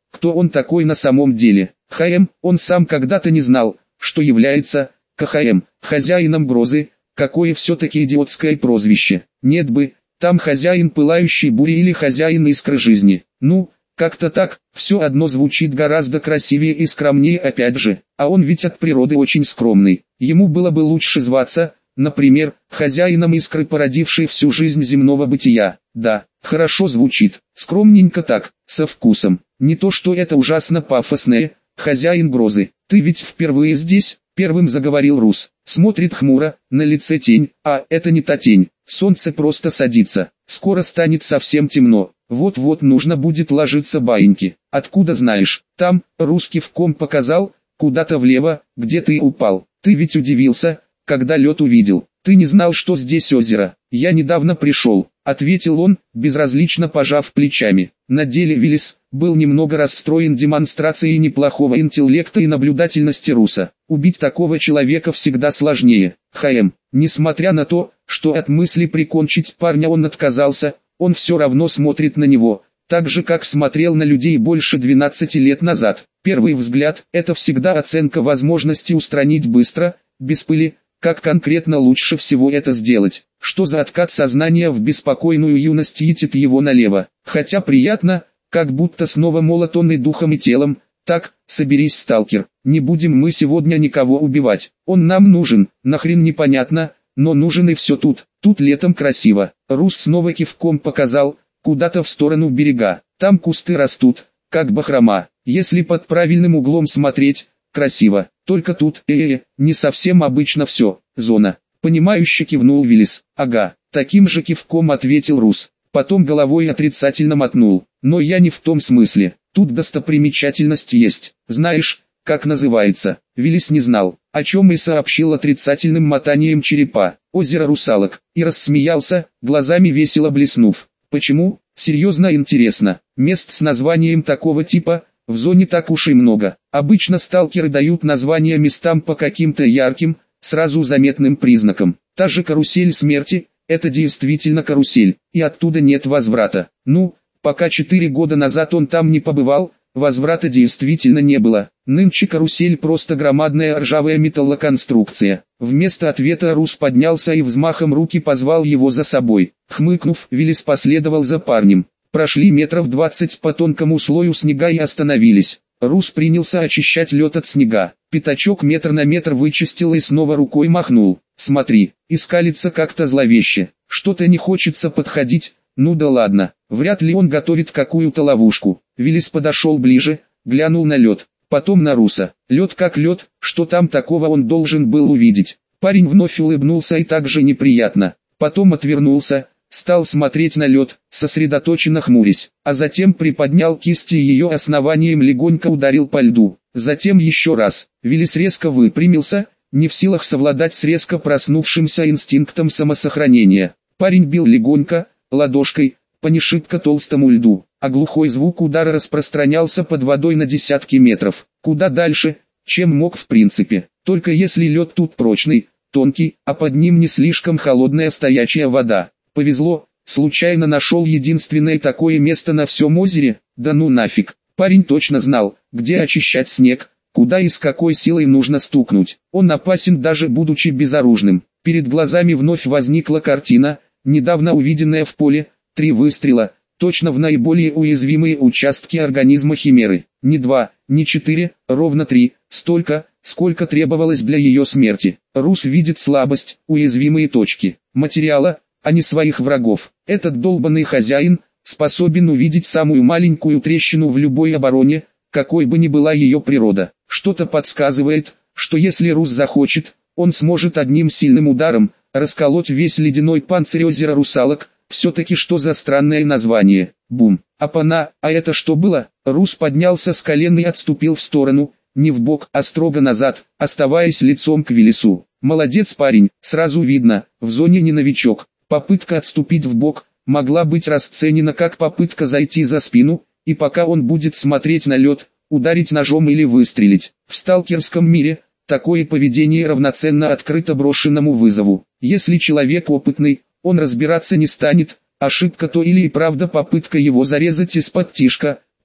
кто он такой на самом деле. Он сам когда-то не знал, что является хозяином грозы. Какое все-таки идиотское прозвище. Нет бы, там хозяин пылающей бури или хозяин искры жизни. Ну, как-то так, все одно звучит гораздо красивее и скромнее опять же. А он ведь от природы очень скромный. Ему было бы лучше зваться, например, хозяином искры, породившей всю жизнь земного бытия. Да, хорошо звучит, скромненько так, со вкусом. Не то что это ужасно пафосное, хозяин грозы. Ты ведь впервые здесь? Первым заговорил Рус. Смотрит хмуро, на лице тень, а это не та тень. Солнце просто садится, скоро станет совсем темно. Вот-вот нужно будет ложиться баиньки. Откуда знаешь? Там, Рус кивком показал, куда-то влево, где ты упал. Ты ведь удивился, когда лед увидел. Ты не знал, что здесь озеро. Я недавно пришел, ответил он, безразлично пожав плечами. На деле Виллис был немного расстроен демонстрацией неплохого интеллекта и наблюдательности Руса. Убить такого человека всегда сложнее. Несмотря на то, что от мысли прикончить парня он отказался, он все равно смотрит на него, так же как смотрел на людей больше 12 лет назад. Первый взгляд – это всегда оценка возможности устранить быстро, без пыли. Как конкретно лучше всего это сделать? Что за откат сознания в беспокойную юность ятит его налево? Хотя приятно, как будто снова молот он и духом и телом. Так, соберись, сталкер, не будем мы сегодня никого убивать. Он нам нужен, нахрен непонятно, но нужен и все тут. Тут летом красиво. Рус снова кивком показал, куда-то в сторону берега. Там кусты растут, как бахрома. Если под правильным углом смотреть, красиво. Только тут, не совсем обычно все, зона. Понимающе кивнул Виллис. Ага, таким же кивком ответил Рус. Потом головой отрицательно мотнул. Но я не в том смысле. Тут достопримечательность есть. Знаешь, как называется? Виллис не знал, о чем и сообщил отрицательным мотанием черепа. Озеро Русалок. И рассмеялся, глазами весело блеснув. Почему? Серьезно интересно. Мест с названием такого типа в зоне так уж и много. Обычно сталкеры дают названия местам по каким-то ярким, сразу заметным признакам. Та же карусель смерти – это действительно карусель, и оттуда нет возврата. Ну, пока 4 года назад он там не побывал, возврата действительно не было. Нынче карусель просто громадная ржавая металлоконструкция. Вместо ответа Рус поднялся и взмахом руки позвал его за собой. Хмыкнув, Виллис последовал за парнем. Прошли метров 20 по тонкому слою снега и остановились. Рус принялся очищать лед от снега. Пятачок метр на метр вычистил и снова рукой махнул. Смотри, и скалится как-то зловеще. Что-то не хочется подходить. Ну да ладно, вряд ли он готовит какую-то ловушку. Виллис подошел ближе, глянул на лед, потом на Руса. Лед как лед, что там такого он должен был увидеть. Парень вновь улыбнулся и также неприятно. Потом отвернулся. Стал смотреть на лед, сосредоточенно хмурясь, а затем приподнял кисти и ее основанием легонько ударил по льду. Затем еще раз. Виллис резко выпрямился, не в силах совладать с резко проснувшимся инстинктом самосохранения. Парень бил легонько, ладошкой, по не шибко толстому льду, а глухой звук удара распространялся под водой на десятки метров. Куда дальше, чем мог в принципе, только если лед тут прочный, тонкий, а под ним не слишком холодная стоячая вода. Повезло, случайно нашел единственное такое место на всем озере, да ну нафиг. Парень точно знал, где очищать снег, куда и с какой силой нужно стукнуть. Он опасен даже будучи безоружным. Перед глазами вновь возникла картина, недавно увиденная в поле, 3 выстрела, точно в наиболее уязвимые участки организма химеры. Не 2, не 4, ровно 3, столько, сколько требовалось для ее смерти. Рус видит слабость, уязвимые точки материала, а не своих врагов. Этот долбанный хозяин способен увидеть самую маленькую трещину в любой обороне, какой бы ни была ее природа. Что-то подсказывает, что если Рус захочет, он сможет одним сильным ударом расколоть весь ледяной панцирь озера Русалок. Все-таки что за странное название? Бум. Апана, а это что было? Рус поднялся с колен и отступил в сторону, не в бок, а строго назад, оставаясь лицом к Виллису. Молодец парень, сразу видно, в зоне не новичок. Попытка отступить в бок могла быть расценена как попытка зайти за спину, и пока он будет смотреть на лед, ударить ножом или выстрелить. В сталкерском мире такое поведение равноценно открыто брошенному вызову. Если человек опытный, он разбираться не станет, ошибка то или и правда попытка его зарезать из-под тишка,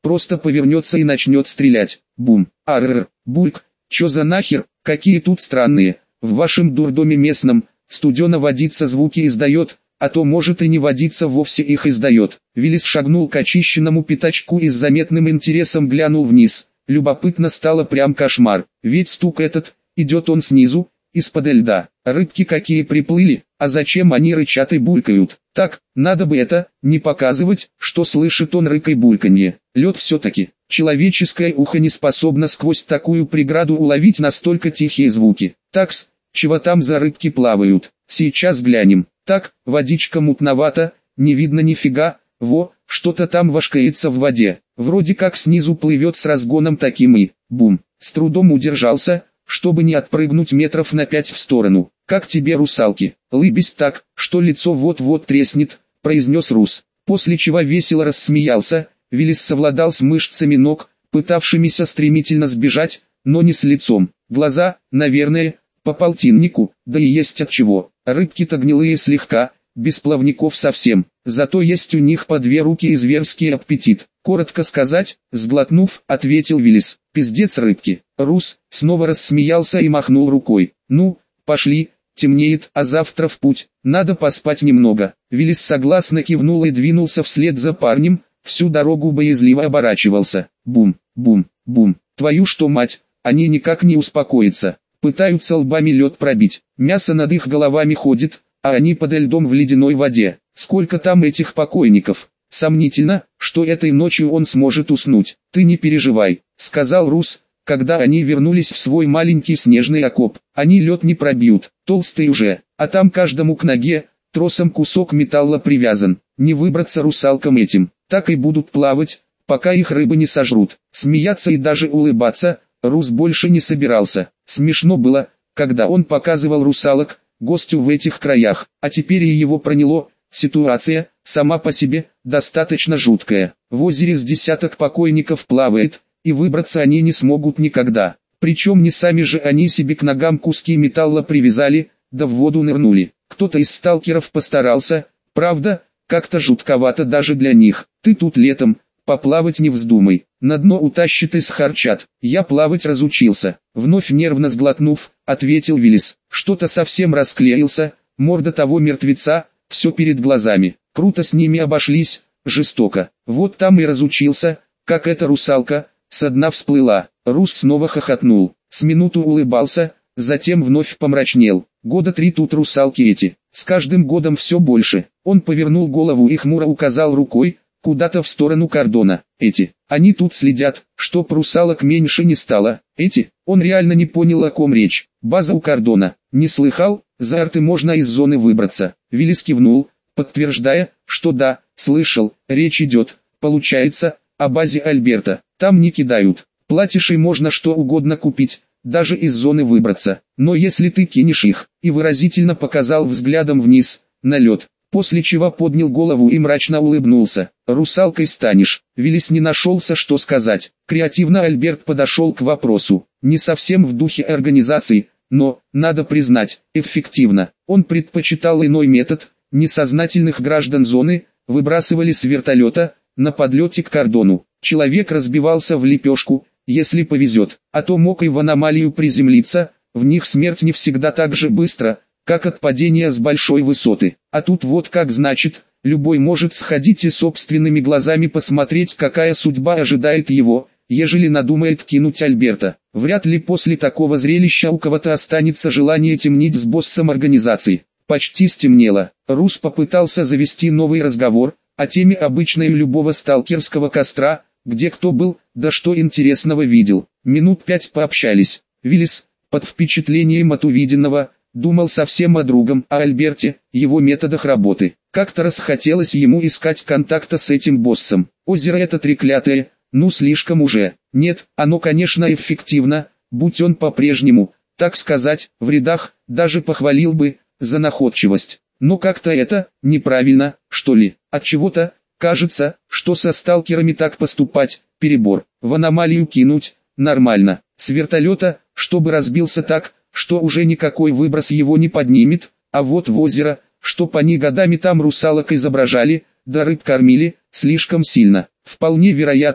просто повернется и начнет стрелять. Бум, арр, бульк, чё за нахер, какие тут странные, в вашем дурдоме местном, студено водиться звуки издает, а то может и не водиться вовсе их издает. Виллис шагнул к очищенному пятачку и с заметным интересом глянул вниз. Любопытно стало прям кошмар, ведь стук этот, идет он снизу, из-под льда. Рыбки какие приплыли, а зачем они рычат и булькают? Так, надо бы это, не показывать, что слышит он рык и бульканье. Лед все-таки, человеческое ухо не способно сквозь такую преграду уловить настолько тихие звуки. Такс, чего там за рыбки плавают? Сейчас глянем. Так, водичка мутновата, не видно нифига, во, что-то там вошкается в воде. Вроде как снизу плывет с разгоном таким и, бум, с трудом удержался, чтобы не отпрыгнуть метров на 5 в сторону. «Как тебе, русалки? Лыбись так, что лицо вот-вот треснет», — произнес Рус. После чего весело рассмеялся. Виллис совладал с мышцами ног, пытавшимися стремительно сбежать, но не с лицом. Глаза, наверное, по полтиннику, да и есть от чего. Рыбки-то гнилые слегка, без плавников совсем, зато есть у них по 2 руки и зверский аппетит. Коротко сказать, сглотнув, ответил Виллис. Пиздец рыбки. Рус снова рассмеялся и махнул рукой. Ну, пошли, темнеет, а завтра в путь, надо поспать немного. Виллис согласно кивнул и двинулся вслед за парнем, всю дорогу боязливо оборачивался. Бум, бум, бум, твою что мать, они никак не успокоятся, пытаются лбами лед пробить, мясо над их головами ходит, а они под льдом в ледяной воде. Сколько там этих покойников? Сомнительно, что этой ночью он сможет уснуть. Ты не переживай, сказал Рус, когда они вернулись в свой маленький снежный окоп. Они лед не пробьют, толстый уже, а там каждому к ноге, тросом кусок металла привязан. Не выбраться русалкам этим, так и будут плавать, пока их рыбы не сожрут. Смеяться и даже улыбаться Рус больше не собирался. Смешно было, когда он показывал русалок гостю в этих краях, а теперь и его проняло. Ситуация, сама по себе, достаточно жуткая. В озере с десяток покойников плавает, и выбраться они не смогут никогда. Причем не сами же они себе к ногам куски металла привязали, да в воду нырнули. Кто-то из сталкеров постарался, правда, как-то жутковато даже для них. Ты тут летом, поплавать не вздумай, на дно утащит и схарчат. Я плавать разучился. Вновь нервно сглотнув, ответил Виллис. Что-то совсем расклеился, морда того мертвеца, все перед глазами. Круто с ними обошлись, жестоко. Вот там и разучился, как эта русалка, со дна всплыла. Рус снова хохотнул, с минуту улыбался, затем вновь помрачнел. Года 3 тут русалки эти, с каждым годом все больше. Он повернул голову и хмуро указал рукой, куда-то в сторону кордона. Эти, они тут следят, чтоб русалок меньше не стало. Эти, он реально не понял, о ком речь. База у кордона, не слыхал? За арты можно из зоны выбраться. Виллис кивнул, подтверждая, что да, слышал, речь идет, получается, о базе Альберта. Там не кидают, платишь и можно что угодно купить, даже из зоны выбраться. Но если ты кинешь их, и выразительно показал взглядом вниз, на лед, после чего поднял голову и мрачно улыбнулся. Русалкой станешь. Виллис не нашелся, что сказать. Креативно Альберт подошел к вопросу, не совсем в духе организации, но, надо признать, эффективно. Он предпочитал иной метод. Несознательных граждан зоны выбрасывали с вертолета на подлете к кордону. Человек разбивался в лепешку, если повезет, а то мог и в аномалию приземлиться. В них смерть не всегда так же быстро, как от падения с большой высоты. А тут вот как значит, любой может сходить и собственными глазами посмотреть, какая судьба ожидает его, ежели надумает кинуть Альберта. Вряд ли после такого зрелища у кого-то останется желание темнить с боссом организации. Почти стемнело. Рус попытался завести новый разговор, о теме обычной любого сталкерского костра, где кто был, да что интересного видел. Минут 5 пообщались. Виллис, под впечатлением от увиденного, думал совсем о другом, о Альберте, его методах работы. Как-то расхотелось ему искать контакта с этим боссом. Озеро это треклятое, ну слишком уже. Нет, оно конечно эффективно, будь он по-прежнему, так сказать, в рядах, даже похвалил бы, за находчивость. Но как-то это, неправильно, что ли. Отчего-то, кажется, что со сталкерами так поступать, перебор. В аномалию кинуть, нормально. С вертолета, чтобы разбился так, что уже никакой выброс его не поднимет, а вот в озеро, чтоб они годами там русалок изображали, да рыб кормили, слишком сильно. Вполне вероятно,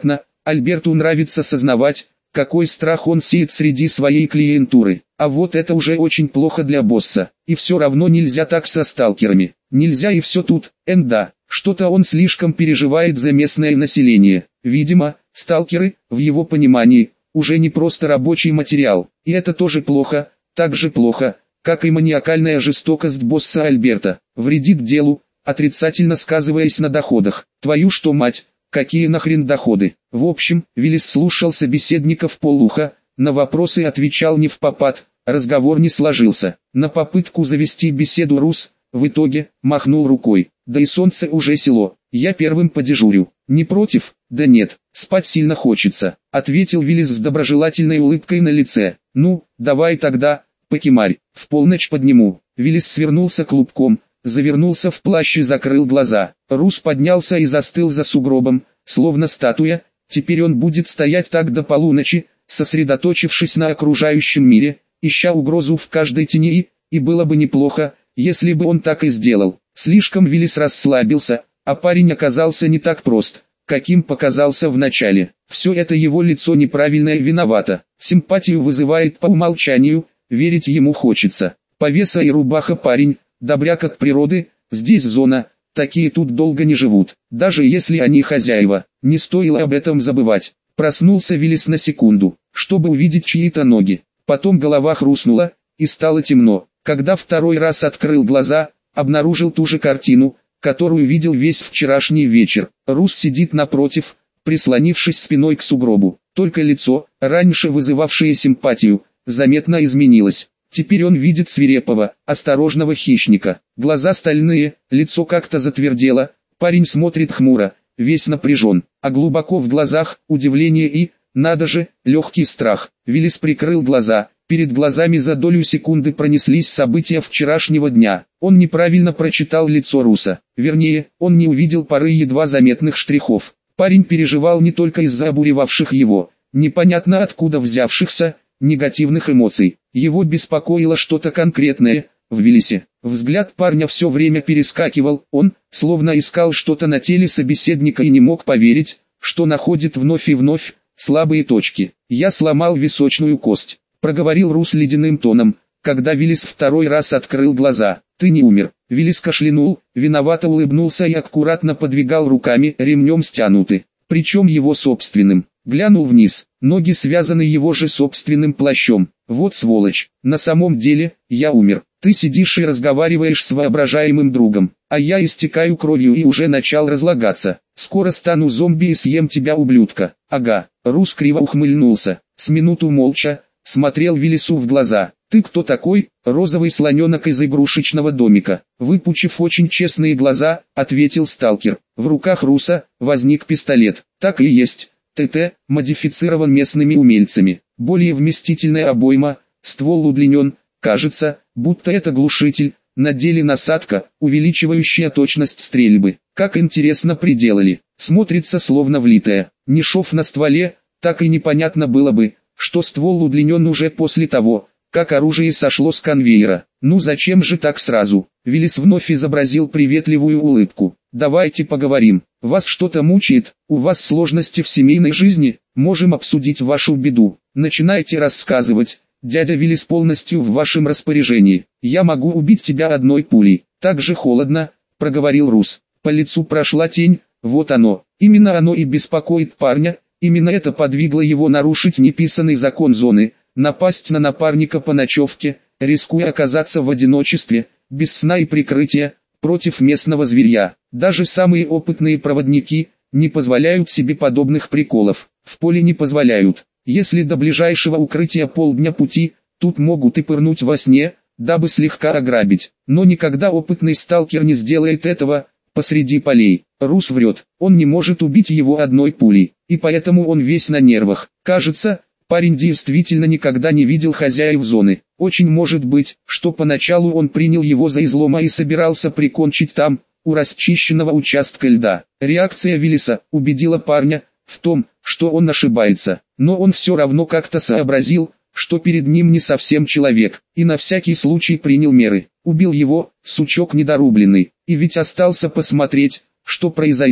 Альберту нравится сознавать, какой страх он сеет среди своей клиентуры. А вот это уже очень плохо для босса. И все равно нельзя так со сталкерами. Нельзя и все тут. Да, что-то он слишком переживает за местное население. Видимо, сталкеры, в его понимании, уже не просто рабочий материал. И это тоже плохо, так же плохо, как и маниакальная жестокость босса Альберта. Вредит делу, отрицательно сказываясь на доходах. Твою что мать, какие нахрен доходы? В общем, Виллис слушал собеседника вполуха, на вопросы отвечал не впопад, разговор не сложился. На попытку завести беседу Рус, в итоге, махнул рукой. Да и солнце уже село, я первым подежурю. Не против? Да нет, спать сильно хочется, ответил Виллис с доброжелательной улыбкой на лице. Ну, давай тогда, покемарь, в полночь подниму. Виллис свернулся клубком, завернулся в плащ и закрыл глаза. Рус поднялся и застыл за сугробом, словно статуя. Теперь он будет стоять так до полуночи, сосредоточившись на окружающем мире, ища угрозу в каждой тени, и было бы неплохо, если бы он так и сделал. Слишком Виллис расслабился, а парень оказался не так прост, каким показался в начале. Все это его лицо неправильное виновато, симпатию вызывает по умолчанию, верить ему хочется. Повеса и рубаха парень, добряк от природы, здесь зона, такие тут долго не живут, даже если они хозяева, не стоило об этом забывать. Проснулся Виллис на секунду, чтобы увидеть чьи-то ноги, потом голова хрустнула, и стало темно. Когда второй раз открыл глаза, обнаружил ту же картину, которую видел весь вчерашний вечер. Рус сидит напротив, прислонившись спиной к сугробу, только лицо, раньше вызывавшее симпатию, заметно изменилось. Теперь он видит свирепого, осторожного хищника. Глаза стальные, лицо как-то затвердело, парень смотрит хмуро, весь напряжен, а глубоко в глазах удивление и, надо же, легкий страх. Виллис прикрыл глаза, перед глазами за долю секунды пронеслись события вчерашнего дня. Он неправильно прочитал лицо Руса, вернее, он не увидел пары едва заметных штрихов. Парень переживал не только из-за обуревавших его, непонятно откуда взявшихся, негативных эмоций. Его беспокоило что-то конкретное в Виллисе. Взгляд парня все время перескакивал, он, словно искал что-то на теле собеседника и не мог поверить, что находит вновь и вновь слабые точки. «Я сломал височную кость», — проговорил Рус ледяным тоном, когда Виллис второй раз открыл глаза. «Ты не умер». Виллис кашлянул, виновато улыбнулся и аккуратно подвигал руками, ремнем стянуты, причем его собственным. Глянул вниз, ноги связаны его же собственным плащом. Вот сволочь, на самом деле, я умер. Ты сидишь и разговариваешь с воображаемым другом, а я истекаю кровью и уже начал разлагаться. Скоро стану зомби и съем тебя, ублюдка. Ага. Рус криво ухмыльнулся, с минуту молча, смотрел Виллису в глаза. Ты кто такой? Розовый слоненок из игрушечного домика. Выпучив очень честные глаза, ответил сталкер. В руках Руса возник пистолет. Так и есть. ТТ, модифицирован местными умельцами. Более вместительная обойма, ствол удлинен, кажется, будто это глушитель, на деле насадка, увеличивающая точность стрельбы. Как интересно приделали, смотрится словно влитая. Ни шов на стволе, так и непонятно было бы, что ствол удлинен уже после того, как оружие сошло с конвейера. Ну зачем же так сразу? Виллис вновь изобразил приветливую улыбку. Давайте поговорим. Вас что-то мучает, у вас сложности в семейной жизни, можем обсудить вашу беду. Начинайте рассказывать, дядя Виллис полностью в вашем распоряжении. Я могу убить тебя одной пулей. Так же холодно, проговорил Рус. По лицу прошла тень, вот оно. Именно оно и беспокоит парня, именно это подвигло его нарушить неписанный закон зоны, напасть на напарника по ночевке, рискуя оказаться в одиночестве, без сна и прикрытия, против местного зверья. Даже самые опытные проводники не позволяют себе подобных приколов. В поле не позволяют. Если до ближайшего укрытия полдня пути, тут могут и пырнуть во сне, дабы слегка ограбить. Но никогда опытный сталкер не сделает этого посреди полей. Рус врет, он не может убить его одной пулей, и поэтому он весь на нервах. Кажется, парень действительно никогда не видел хозяев зоны. Очень может быть, что поначалу он принял его за излома и собирался прикончить там, у расчищенного участка льда. Реакция Виллиса убедила парня в том, что он ошибается, но он все равно как-то сообразил, что перед ним не совсем человек, и на всякий случай принял меры. Убил его, сучок недорубленный, и ведь остался посмотреть, что произойдет.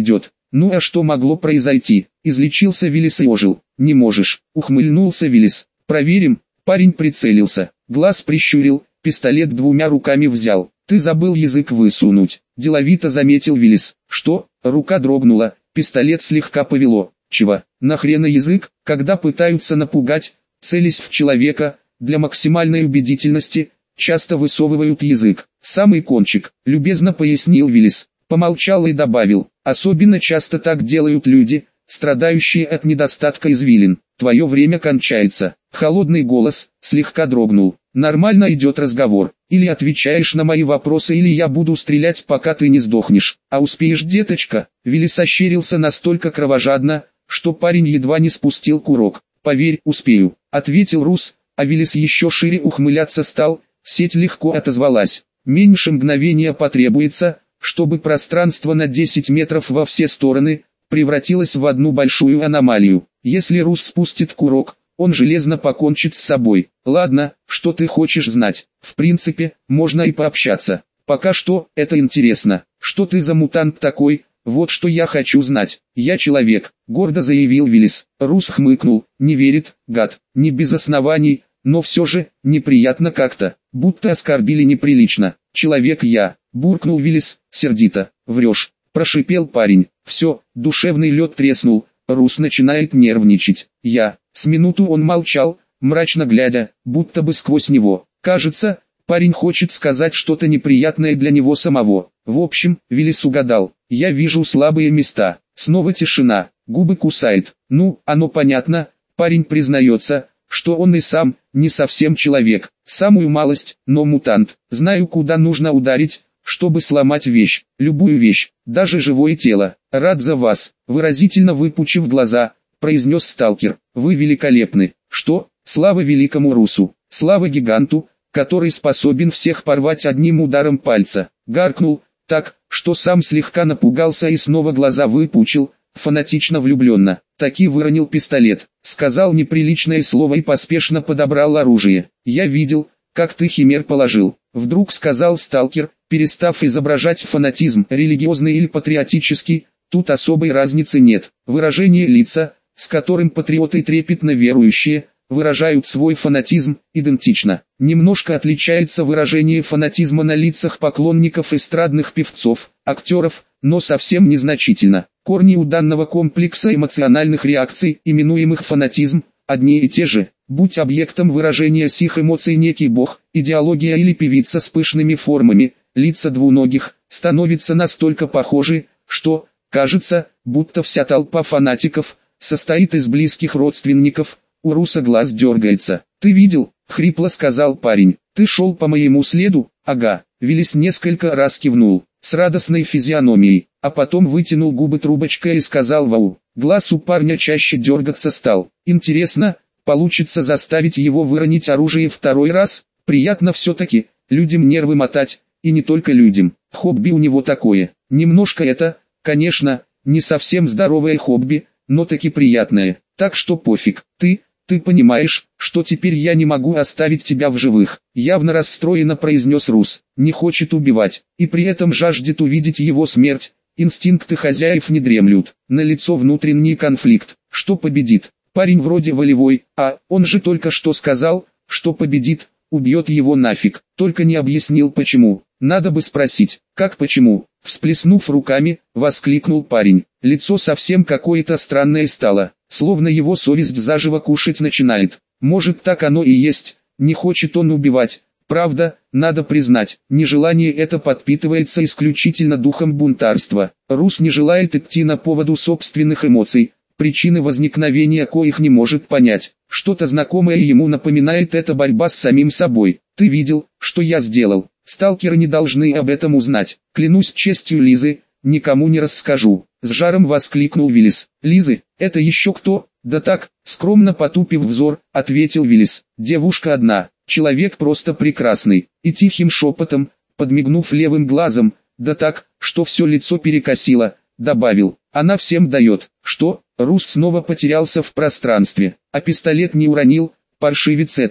Ну а что могло произойти? Излечился Виллис и ожил. Не можешь, ухмыльнулся Виллис. Проверим. Парень прицелился, глаз прищурил, пистолет двумя руками взял. Ты забыл язык высунуть, деловито заметил Виллис. Что? Рука дрогнула, пистолет слегка повело. Чего? Нахрена язык, когда пытаются напугать, целясь в человека, для максимальной убедительности, часто высовывают язык. Самый кончик, любезно пояснил Виллис. Помолчал и добавил, особенно часто так делают люди, страдающие от недостатка извилин. Твое время кончается. Холодный голос слегка дрогнул. Нормально идет разговор. Или отвечаешь на мои вопросы, или я буду стрелять, пока ты не сдохнешь. А успеешь, деточка? Виллис ощерился настолько кровожадно, что парень едва не спустил курок. Поверь, успею, ответил Рус, а Виллис еще шире ухмыляться стал. Сеть легко отозвалась. Меньше мгновения потребуется, чтобы пространство на 10 метров во все стороны превратилось в одну большую аномалию. Если Рус спустит курок, он железно покончит с собой. Ладно, что ты хочешь знать? В принципе, можно и пообщаться. Пока что, это интересно. Что ты за мутант такой? Вот что я хочу знать. Я человек, гордо заявил Виллис. Рус хмыкнул. Не верит, гад. Не без оснований, но все же, неприятно как-то. Будто оскорбили неприлично. Человек я, буркнул Виллис, сердито. Врешь, прошипел парень. Все, душевный лед треснул. Рус начинает нервничать. С минуту он молчал, мрачно глядя, будто бы сквозь него. Кажется, парень хочет сказать что-то неприятное для него самого. В общем, Виллис угадал. Я вижу слабые места. Снова тишина, губы кусает. Ну, оно понятно. Парень признается, что он и сам не совсем человек. Самую малость, но мутант. Знаю, куда нужно ударить, чтобы сломать вещь, любую вещь, даже живое тело. Рад за вас, выразительно выпучив глаза, произнес сталкер. Вы великолепны. Что? Слава великому Русу, слава гиганту, который способен всех порвать одним ударом пальца. Гаркнул, так, что сам слегка напугался и снова глаза выпучил, фанатично влюбленно. Таки выронил пистолет, сказал неприличное слово и поспешно подобрал оружие. Я видел, как ты химер положил. Вдруг сказал сталкер, перестав изображать фанатизм, религиозный или патриотический, тут особой разницы нет. Выражение лица, с которым патриоты трепетно верующие, выражают свой фанатизм, идентично. Немножко отличается выражение фанатизма на лицах поклонников эстрадных певцов, актеров, но совсем незначительно. Корни у данного комплекса эмоциональных реакций, именуемых фанатизм, одни и те же. Будь объектом выражения сих эмоций некий бог, идеология или певица с пышными формами, лица двуногих становятся настолько похожи, что, кажется, будто вся толпа фанатиков состоит из близких родственников. У Руса глаз дергается. «Ты видел?» — хрипло сказал парень. «Ты шел по моему следу?» «Ага». Виллис несколько раз кивнул, с радостной физиономией, а потом вытянул губы трубочкой и сказал «Вау». Глаз у парня чаще дергаться стал. «Интересно, получится заставить его выронить оружие второй раз? Приятно все-таки, людям нервы мотать, и не только людям. Хобби у него такое. Немножко это, конечно, не совсем здоровое хобби, но таки приятное. Так что пофиг. Ты понимаешь, что теперь я не могу оставить тебя в живых?» Явно расстроенно произнес Рус. Не хочет убивать, и при этом жаждет увидеть его смерть. Инстинкты хозяев не дремлют. Налицо внутренний конфликт. Что победит? Парень вроде волевой, а он же только что сказал, что победит, убьет его нафиг. Только не объяснил почему. Надо бы спросить, как почему? Всплеснув руками, воскликнул парень. Лицо совсем какое-то странное стало, словно его совесть заживо кушать начинает. Может, так оно и есть, не хочет он убивать. Правда, надо признать, нежелание это подпитывается исключительно духом бунтарства. Рус не желает идти на поводу собственных эмоций, причины возникновения коих не может понять. Что-то знакомое ему напоминает эта борьба с самим собой. «Ты видел, что я сделал?» «Сталкеры не должны об этом узнать. Клянусь честью Лизы, никому не расскажу», — с жаром воскликнул Виллис. «Лизы, это еще кто?» «Да так», — скромно потупив взор, ответил Виллис. «Девушка одна, человек просто прекрасный». И тихим шепотом, подмигнув левым глазом, да так, что все лицо перекосило, добавил: «Она всем дает». «Что?» Рус снова потерялся в пространстве, а пистолет не уронил, паршивец этакий.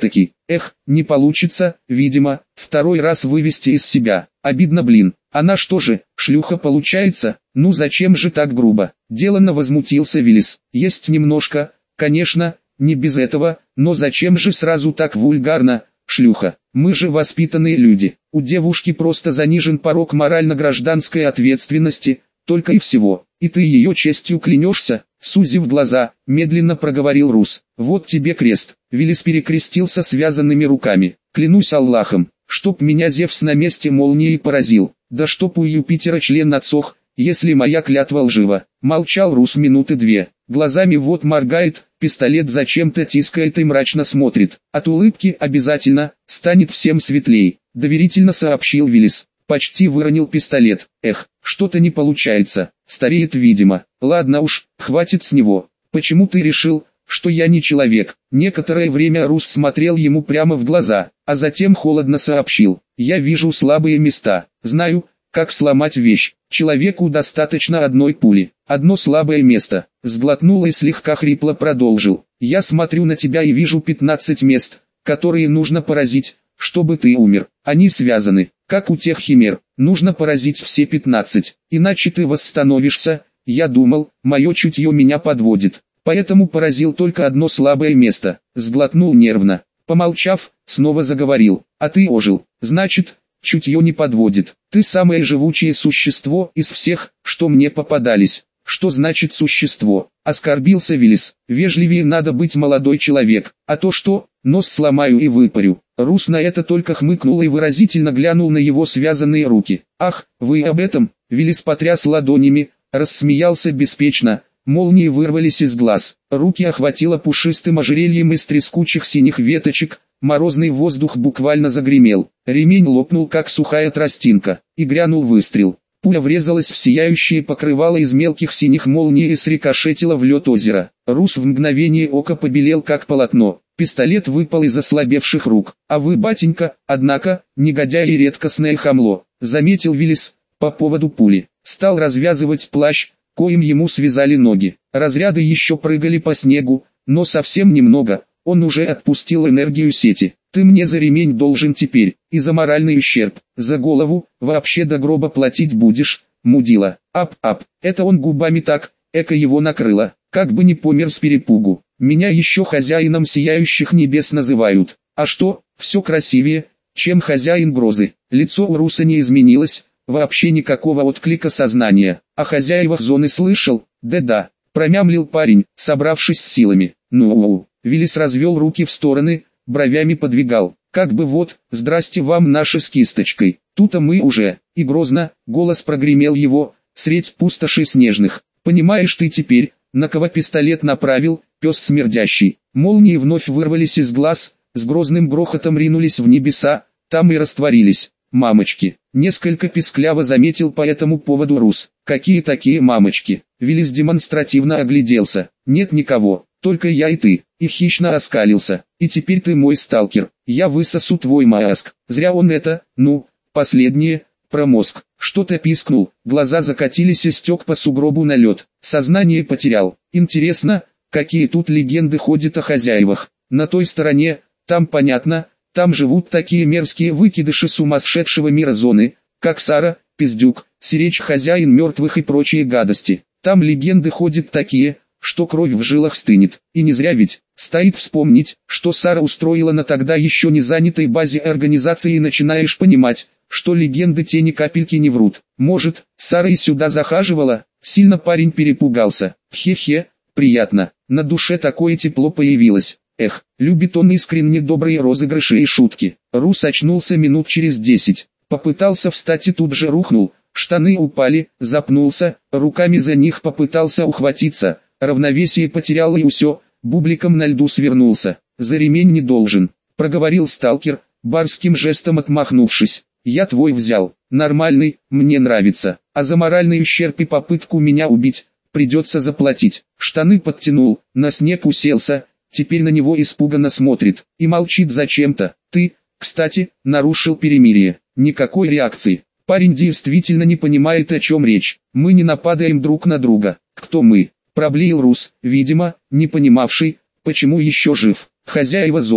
Эх, не получится, видимо, второй раз вывести из себя. Обидно, блин. Она что же, шлюха получается? Ну зачем же так грубо? Деланно возмутился Виллис. Есть немножко, конечно, не без этого, но зачем же сразу так вульгарно? Шлюха, мы же воспитанные люди. У девушки просто занижен порог морально-гражданской ответственности, только и всего. И ты ее честью клянешься? Сузив глаза, медленно проговорил Рус. Вот тебе крест. Виллис перекрестился связанными руками. Клянусь Аллахом, чтоб меня Зевс на месте молнией поразил. Да чтоб у Юпитера член отсох, если моя клятва лжива. Молчал Рус минуты две. Глазами вот моргает, пистолет зачем-то тискает и мрачно смотрит. От улыбки обязательно станет всем светлей, доверительно сообщил Виллис. Почти выронил пистолет. Эх, что-то не получается. Стареет видимо. Ладно уж, хватит с него. Почему ты решил, что я не человек? Некоторое время Рус смотрел ему прямо в глаза, а затем холодно сообщил. Я вижу слабые места. Знаю, как сломать вещь. Человеку достаточно одной пули. Одно слабое место. Сглотнул и слегка хрипло продолжил. Я смотрю на тебя и вижу 15 мест, которые нужно поразить, чтобы ты умер. Они связаны, как у тех химер. Нужно поразить все 15, иначе ты восстановишься. Я думал, мое чутье меня подводит, поэтому поразил только одно слабое место. Сглотнул нервно. Помолчав, снова заговорил. А ты ожил, значит, чутье не подводит. Ты самое живучее существо из всех, что мне попадались. Что значит существо? Оскорбился Виллис. Вежливее надо быть, молодой человек. А то что, нос сломаю и выпарю. Рус на это только хмыкнул и выразительно глянул на его связанные руки. Ах, вы об этом? Виллис потряс ладонями, рассмеялся беспечно. Молнии вырвались из глаз. Руки охватило пушистым ожерельем из трескучих синих веточек. Морозный воздух буквально загремел. Ремень лопнул, как сухая тростинка, и грянул выстрел. Пуля врезалась в сияющее покрывало из мелких синих молний и срикошетила в лед озера. Рус в мгновение ока побелел, как полотно. Пистолет выпал из ослабевших рук. «А вы, батенька, однако, негодяй и редкостное хамло», — заметил Виллис по поводу пули. Стал развязывать плащ, коим ему связали ноги. Разряды еще прыгали по снегу, но совсем немного. Он уже отпустил энергию сети. Ты мне за ремень должен теперь, и за моральный ущерб, за голову, вообще до гроба платить будешь, мудила. Ап-ап, это он губами так, эко его накрыло, как бы не помер с перепугу. Меня еще хозяином сияющих небес называют. А что, все красивее, чем хозяин грозы. Лицо у Руса не изменилось, вообще никакого отклика сознания. О хозяевах зоны слышал? Да-да, промямлил парень, собравшись с силами. Ну-у-у. Виллис развел руки в стороны, бровями подвигал. Как бы вот, здрасте вам наши с кисточкой. Тут-то мы уже. И грозно, голос прогремел его, средь пустоши снежных. Понимаешь ты теперь, на кого пистолет направил, пес смердящий. Молнии вновь вырвались из глаз, с грозным грохотом ринулись в небеса, там и растворились. Мамочки. Несколько пискляво заметил по этому поводу Рус. Какие такие мамочки? Виллис демонстративно огляделся. Нет никого, только я и ты. И хищно оскалился. И теперь ты мой сталкер. Я высосу твой мозг. Зря он это, последнее, про мозг. Что-то пискнул, глаза закатились и стек по сугробу на лед. Сознание потерял. Интересно, какие тут легенды ходят о хозяевах. На той стороне, там понятно, там живут такие мерзкие выкидыши сумасшедшего мира зоны, как Сара, Пиздюк, Сиречь, хозяин мертвых и прочие гадости. Там легенды ходят такие, что кровь в жилах стынет. И не зря ведь, стоит вспомнить, что Сара устроила на тогда еще не занятой базе организации, и начинаешь понимать, что легенды те ни капельки не врут. Может, Сара и сюда захаживала? Сильно парень перепугался. Хе-хе, приятно, на душе такое тепло появилось. Эх, любит он искренне добрые розыгрыши и шутки. Рус очнулся минут через 10. Попытался встать и тут же рухнул. Штаны упали, запнулся, руками за них попытался ухватиться. Равновесие потерял и усё, бубликом на льду свернулся. За ремень не должен, проговорил сталкер, барским жестом отмахнувшись. Я твой взял, нормальный, мне нравится, а за моральный ущерб и попытку меня убить, придется заплатить. Штаны подтянул, на снег уселся, теперь на него испуганно смотрит, и молчит зачем-то. Ты, кстати, нарушил перемирие. Никакой реакции. Парень действительно не понимает, о чем речь. Мы не нападаем друг на друга. Кто мы? Проблеял Рус, видимо, не понимавший, почему еще жив. Хозяева зоны.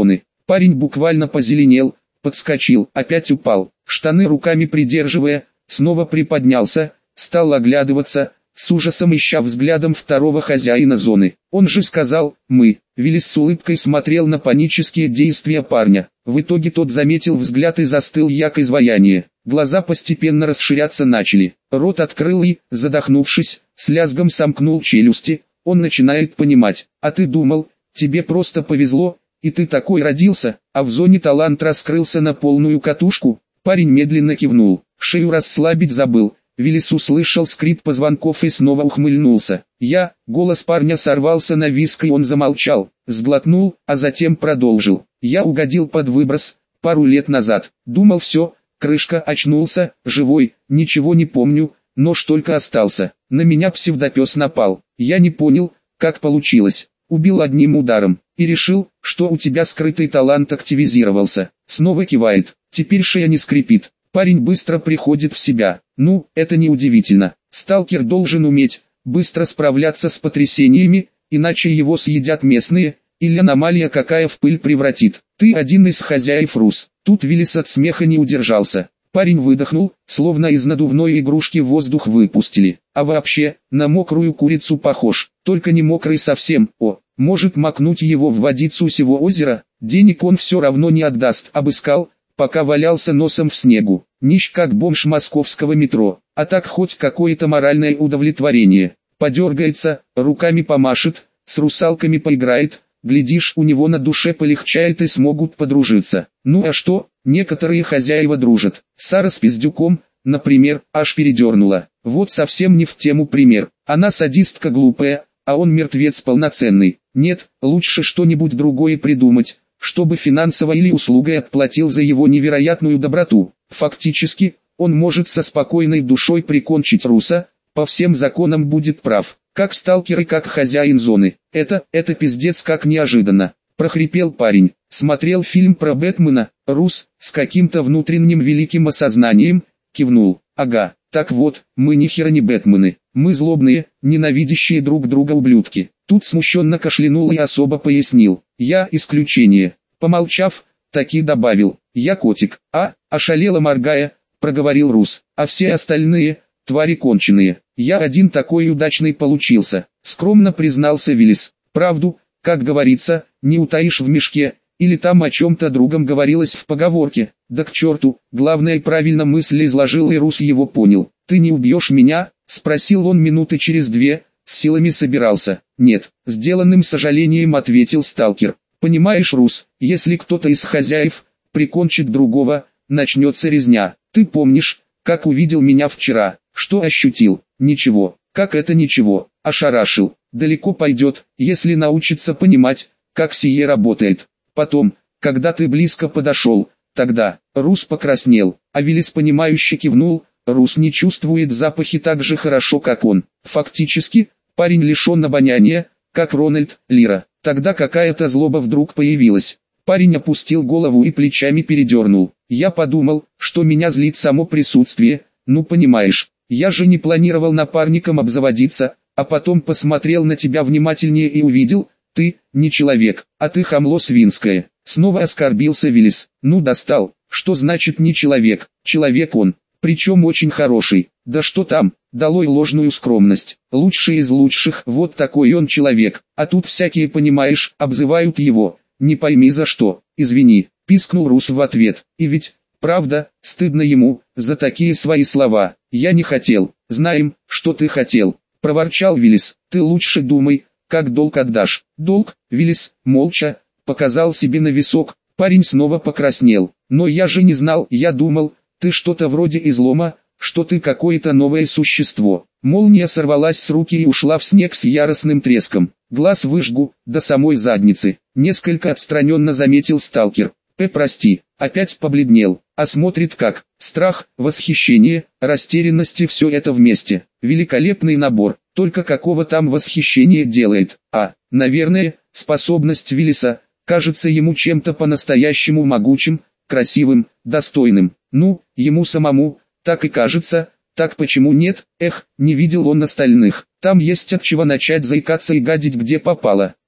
Парень буквально позеленел, подскочил, опять упал, штаны руками придерживая, снова приподнялся, стал оглядываться, с ужасом ища взглядом второго хозяина зоны. Он же сказал «мы». Виллис с улыбкой смотрел на панические действия парня. В итоге тот заметил взгляд и застыл як изваяние. Глаза постепенно расширяться начали. Рот открыл и, задохнувшись, с лязгом сомкнул челюсти. Он начинает понимать. А ты думал, тебе просто повезло, и ты такой родился, а в зоне талант раскрылся на полную катушку? Парень медленно кивнул. Шею расслабить забыл. Виллис услышал скрип позвонков и снова ухмыльнулся. Голос парня сорвался на виск и он замолчал, сглотнул, а затем продолжил. Я угодил под выброс, пару лет назад. Думал все, крышка, очнулся, живой, ничего не помню, нож только остался. На меня псевдопес напал. Я не понял, как получилось. Убил одним ударом. И решил, что у тебя скрытый талант активизировался. Снова кивает. Теперь шея не скрипит. Парень быстро приходит в себя. Ну, это не удивительно. Сталкер должен уметь быстро справляться с потрясениями, иначе его съедят местные, или аномалия какая в пыль превратит. Ты один из хозяев Рус. Тут Виллис от смеха не удержался. Парень выдохнул, словно из надувной игрушки воздух выпустили. А вообще, на мокрую курицу похож, только не мокрый совсем. Может макнуть его в водицу сего озера? Денег он все равно не отдаст. Обыскал, пока валялся носом в снегу. Нищ как бомж московского метро, а так хоть какое-то моральное удовлетворение. Подергается, руками помашет, с русалками поиграет, глядишь, у него на душе полегчает и смогут подружиться. Ну а что, некоторые хозяева дружат. Сара с пиздюком, например, аж передернула. Вот совсем не в тему пример. Она садистка глупая, а он мертвец полноценный. Нет, лучше что-нибудь другое придумать, чтобы финансово или услугой отплатил за его невероятную доброту. Фактически, он может со спокойной душой прикончить Руса, по всем законам будет прав, как сталкер и как хозяин зоны. Это пиздец как неожиданно, прохрипел парень. Смотрел фильм про Бэтмена, Рус, с каким-то внутренним великим осознанием, кивнул. Ага, так вот, мы ни хера не Бэтмены, мы злобные, ненавидящие друг друга ублюдки. Тут смущенно кашлянул и особо пояснил. Я исключение. Помолчав, таки добавил. Я котик. Ошалело моргая, проговорил Рус. А все остальные, твари конченые. Я один такой удачный получился. Скромно признался Виллис. Правду, как говорится, не утаишь в мешке. Или там о чем-то другом говорилось в поговорке. Да к черту, главное правильно мысль изложил и Рус его понял. Ты не убьешь меня? Спросил он минуты через две. С силами собирался. Нет, сделанным сожалением ответил сталкер. Понимаешь, Рус, если кто-то из хозяев прикончит другого, начнется резня. Ты помнишь, как увидел меня вчера? Что ощутил? Ничего. Как это ничего? Ошарашил. Далеко пойдет, если научится понимать, как сие работает. Потом, когда ты близко подошел, тогда Рус покраснел, а Виллис понимающе кивнул. Рус не чувствует запахи так же хорошо, как он. Фактически, парень лишен обоняния, как Рональд, Лира. Тогда какая-то злоба вдруг появилась. Парень опустил голову и плечами передернул. Я подумал, что меня злит само присутствие, ну понимаешь. Я же не планировал напарником обзаводиться, а потом посмотрел на тебя внимательнее и увидел, ты, не человек, а ты хамло свинское. Снова оскорбился Виллис. Ну достал, что значит не человек? Человек он. Причем очень хороший. Да что там, долой ложную скромность. Лучший из лучших, вот такой он человек. А тут всякие, понимаешь, обзывают его. Не пойми за что. Извини, пискнул Рус в ответ. И ведь, правда, стыдно ему за такие свои слова. Я не хотел. Знаем, что ты хотел. Проворчал Виллис. Ты лучше думай, как долг отдашь. Долг? Виллис, молча, показал себе на висок. Парень снова покраснел. Но я же не знал, я думал, ты что-то вроде излома, что ты какое-то новое существо. Молния сорвалась с руки и ушла в снег с яростным треском. Глаз выжгу, до самой задницы. Несколько отстраненно заметил сталкер. Прости, опять побледнел. А смотрит как. Страх, восхищение, растерянность и все это вместе. Великолепный набор. Только какого там восхищения делает? Наверное, способность Виллиса кажется ему чем-то по-настоящему могучим, красивым, достойным. Ну, ему самому, так и кажется, так почему нет? Не видел он остальных. Там есть от чего начать заикаться и гадить где попало.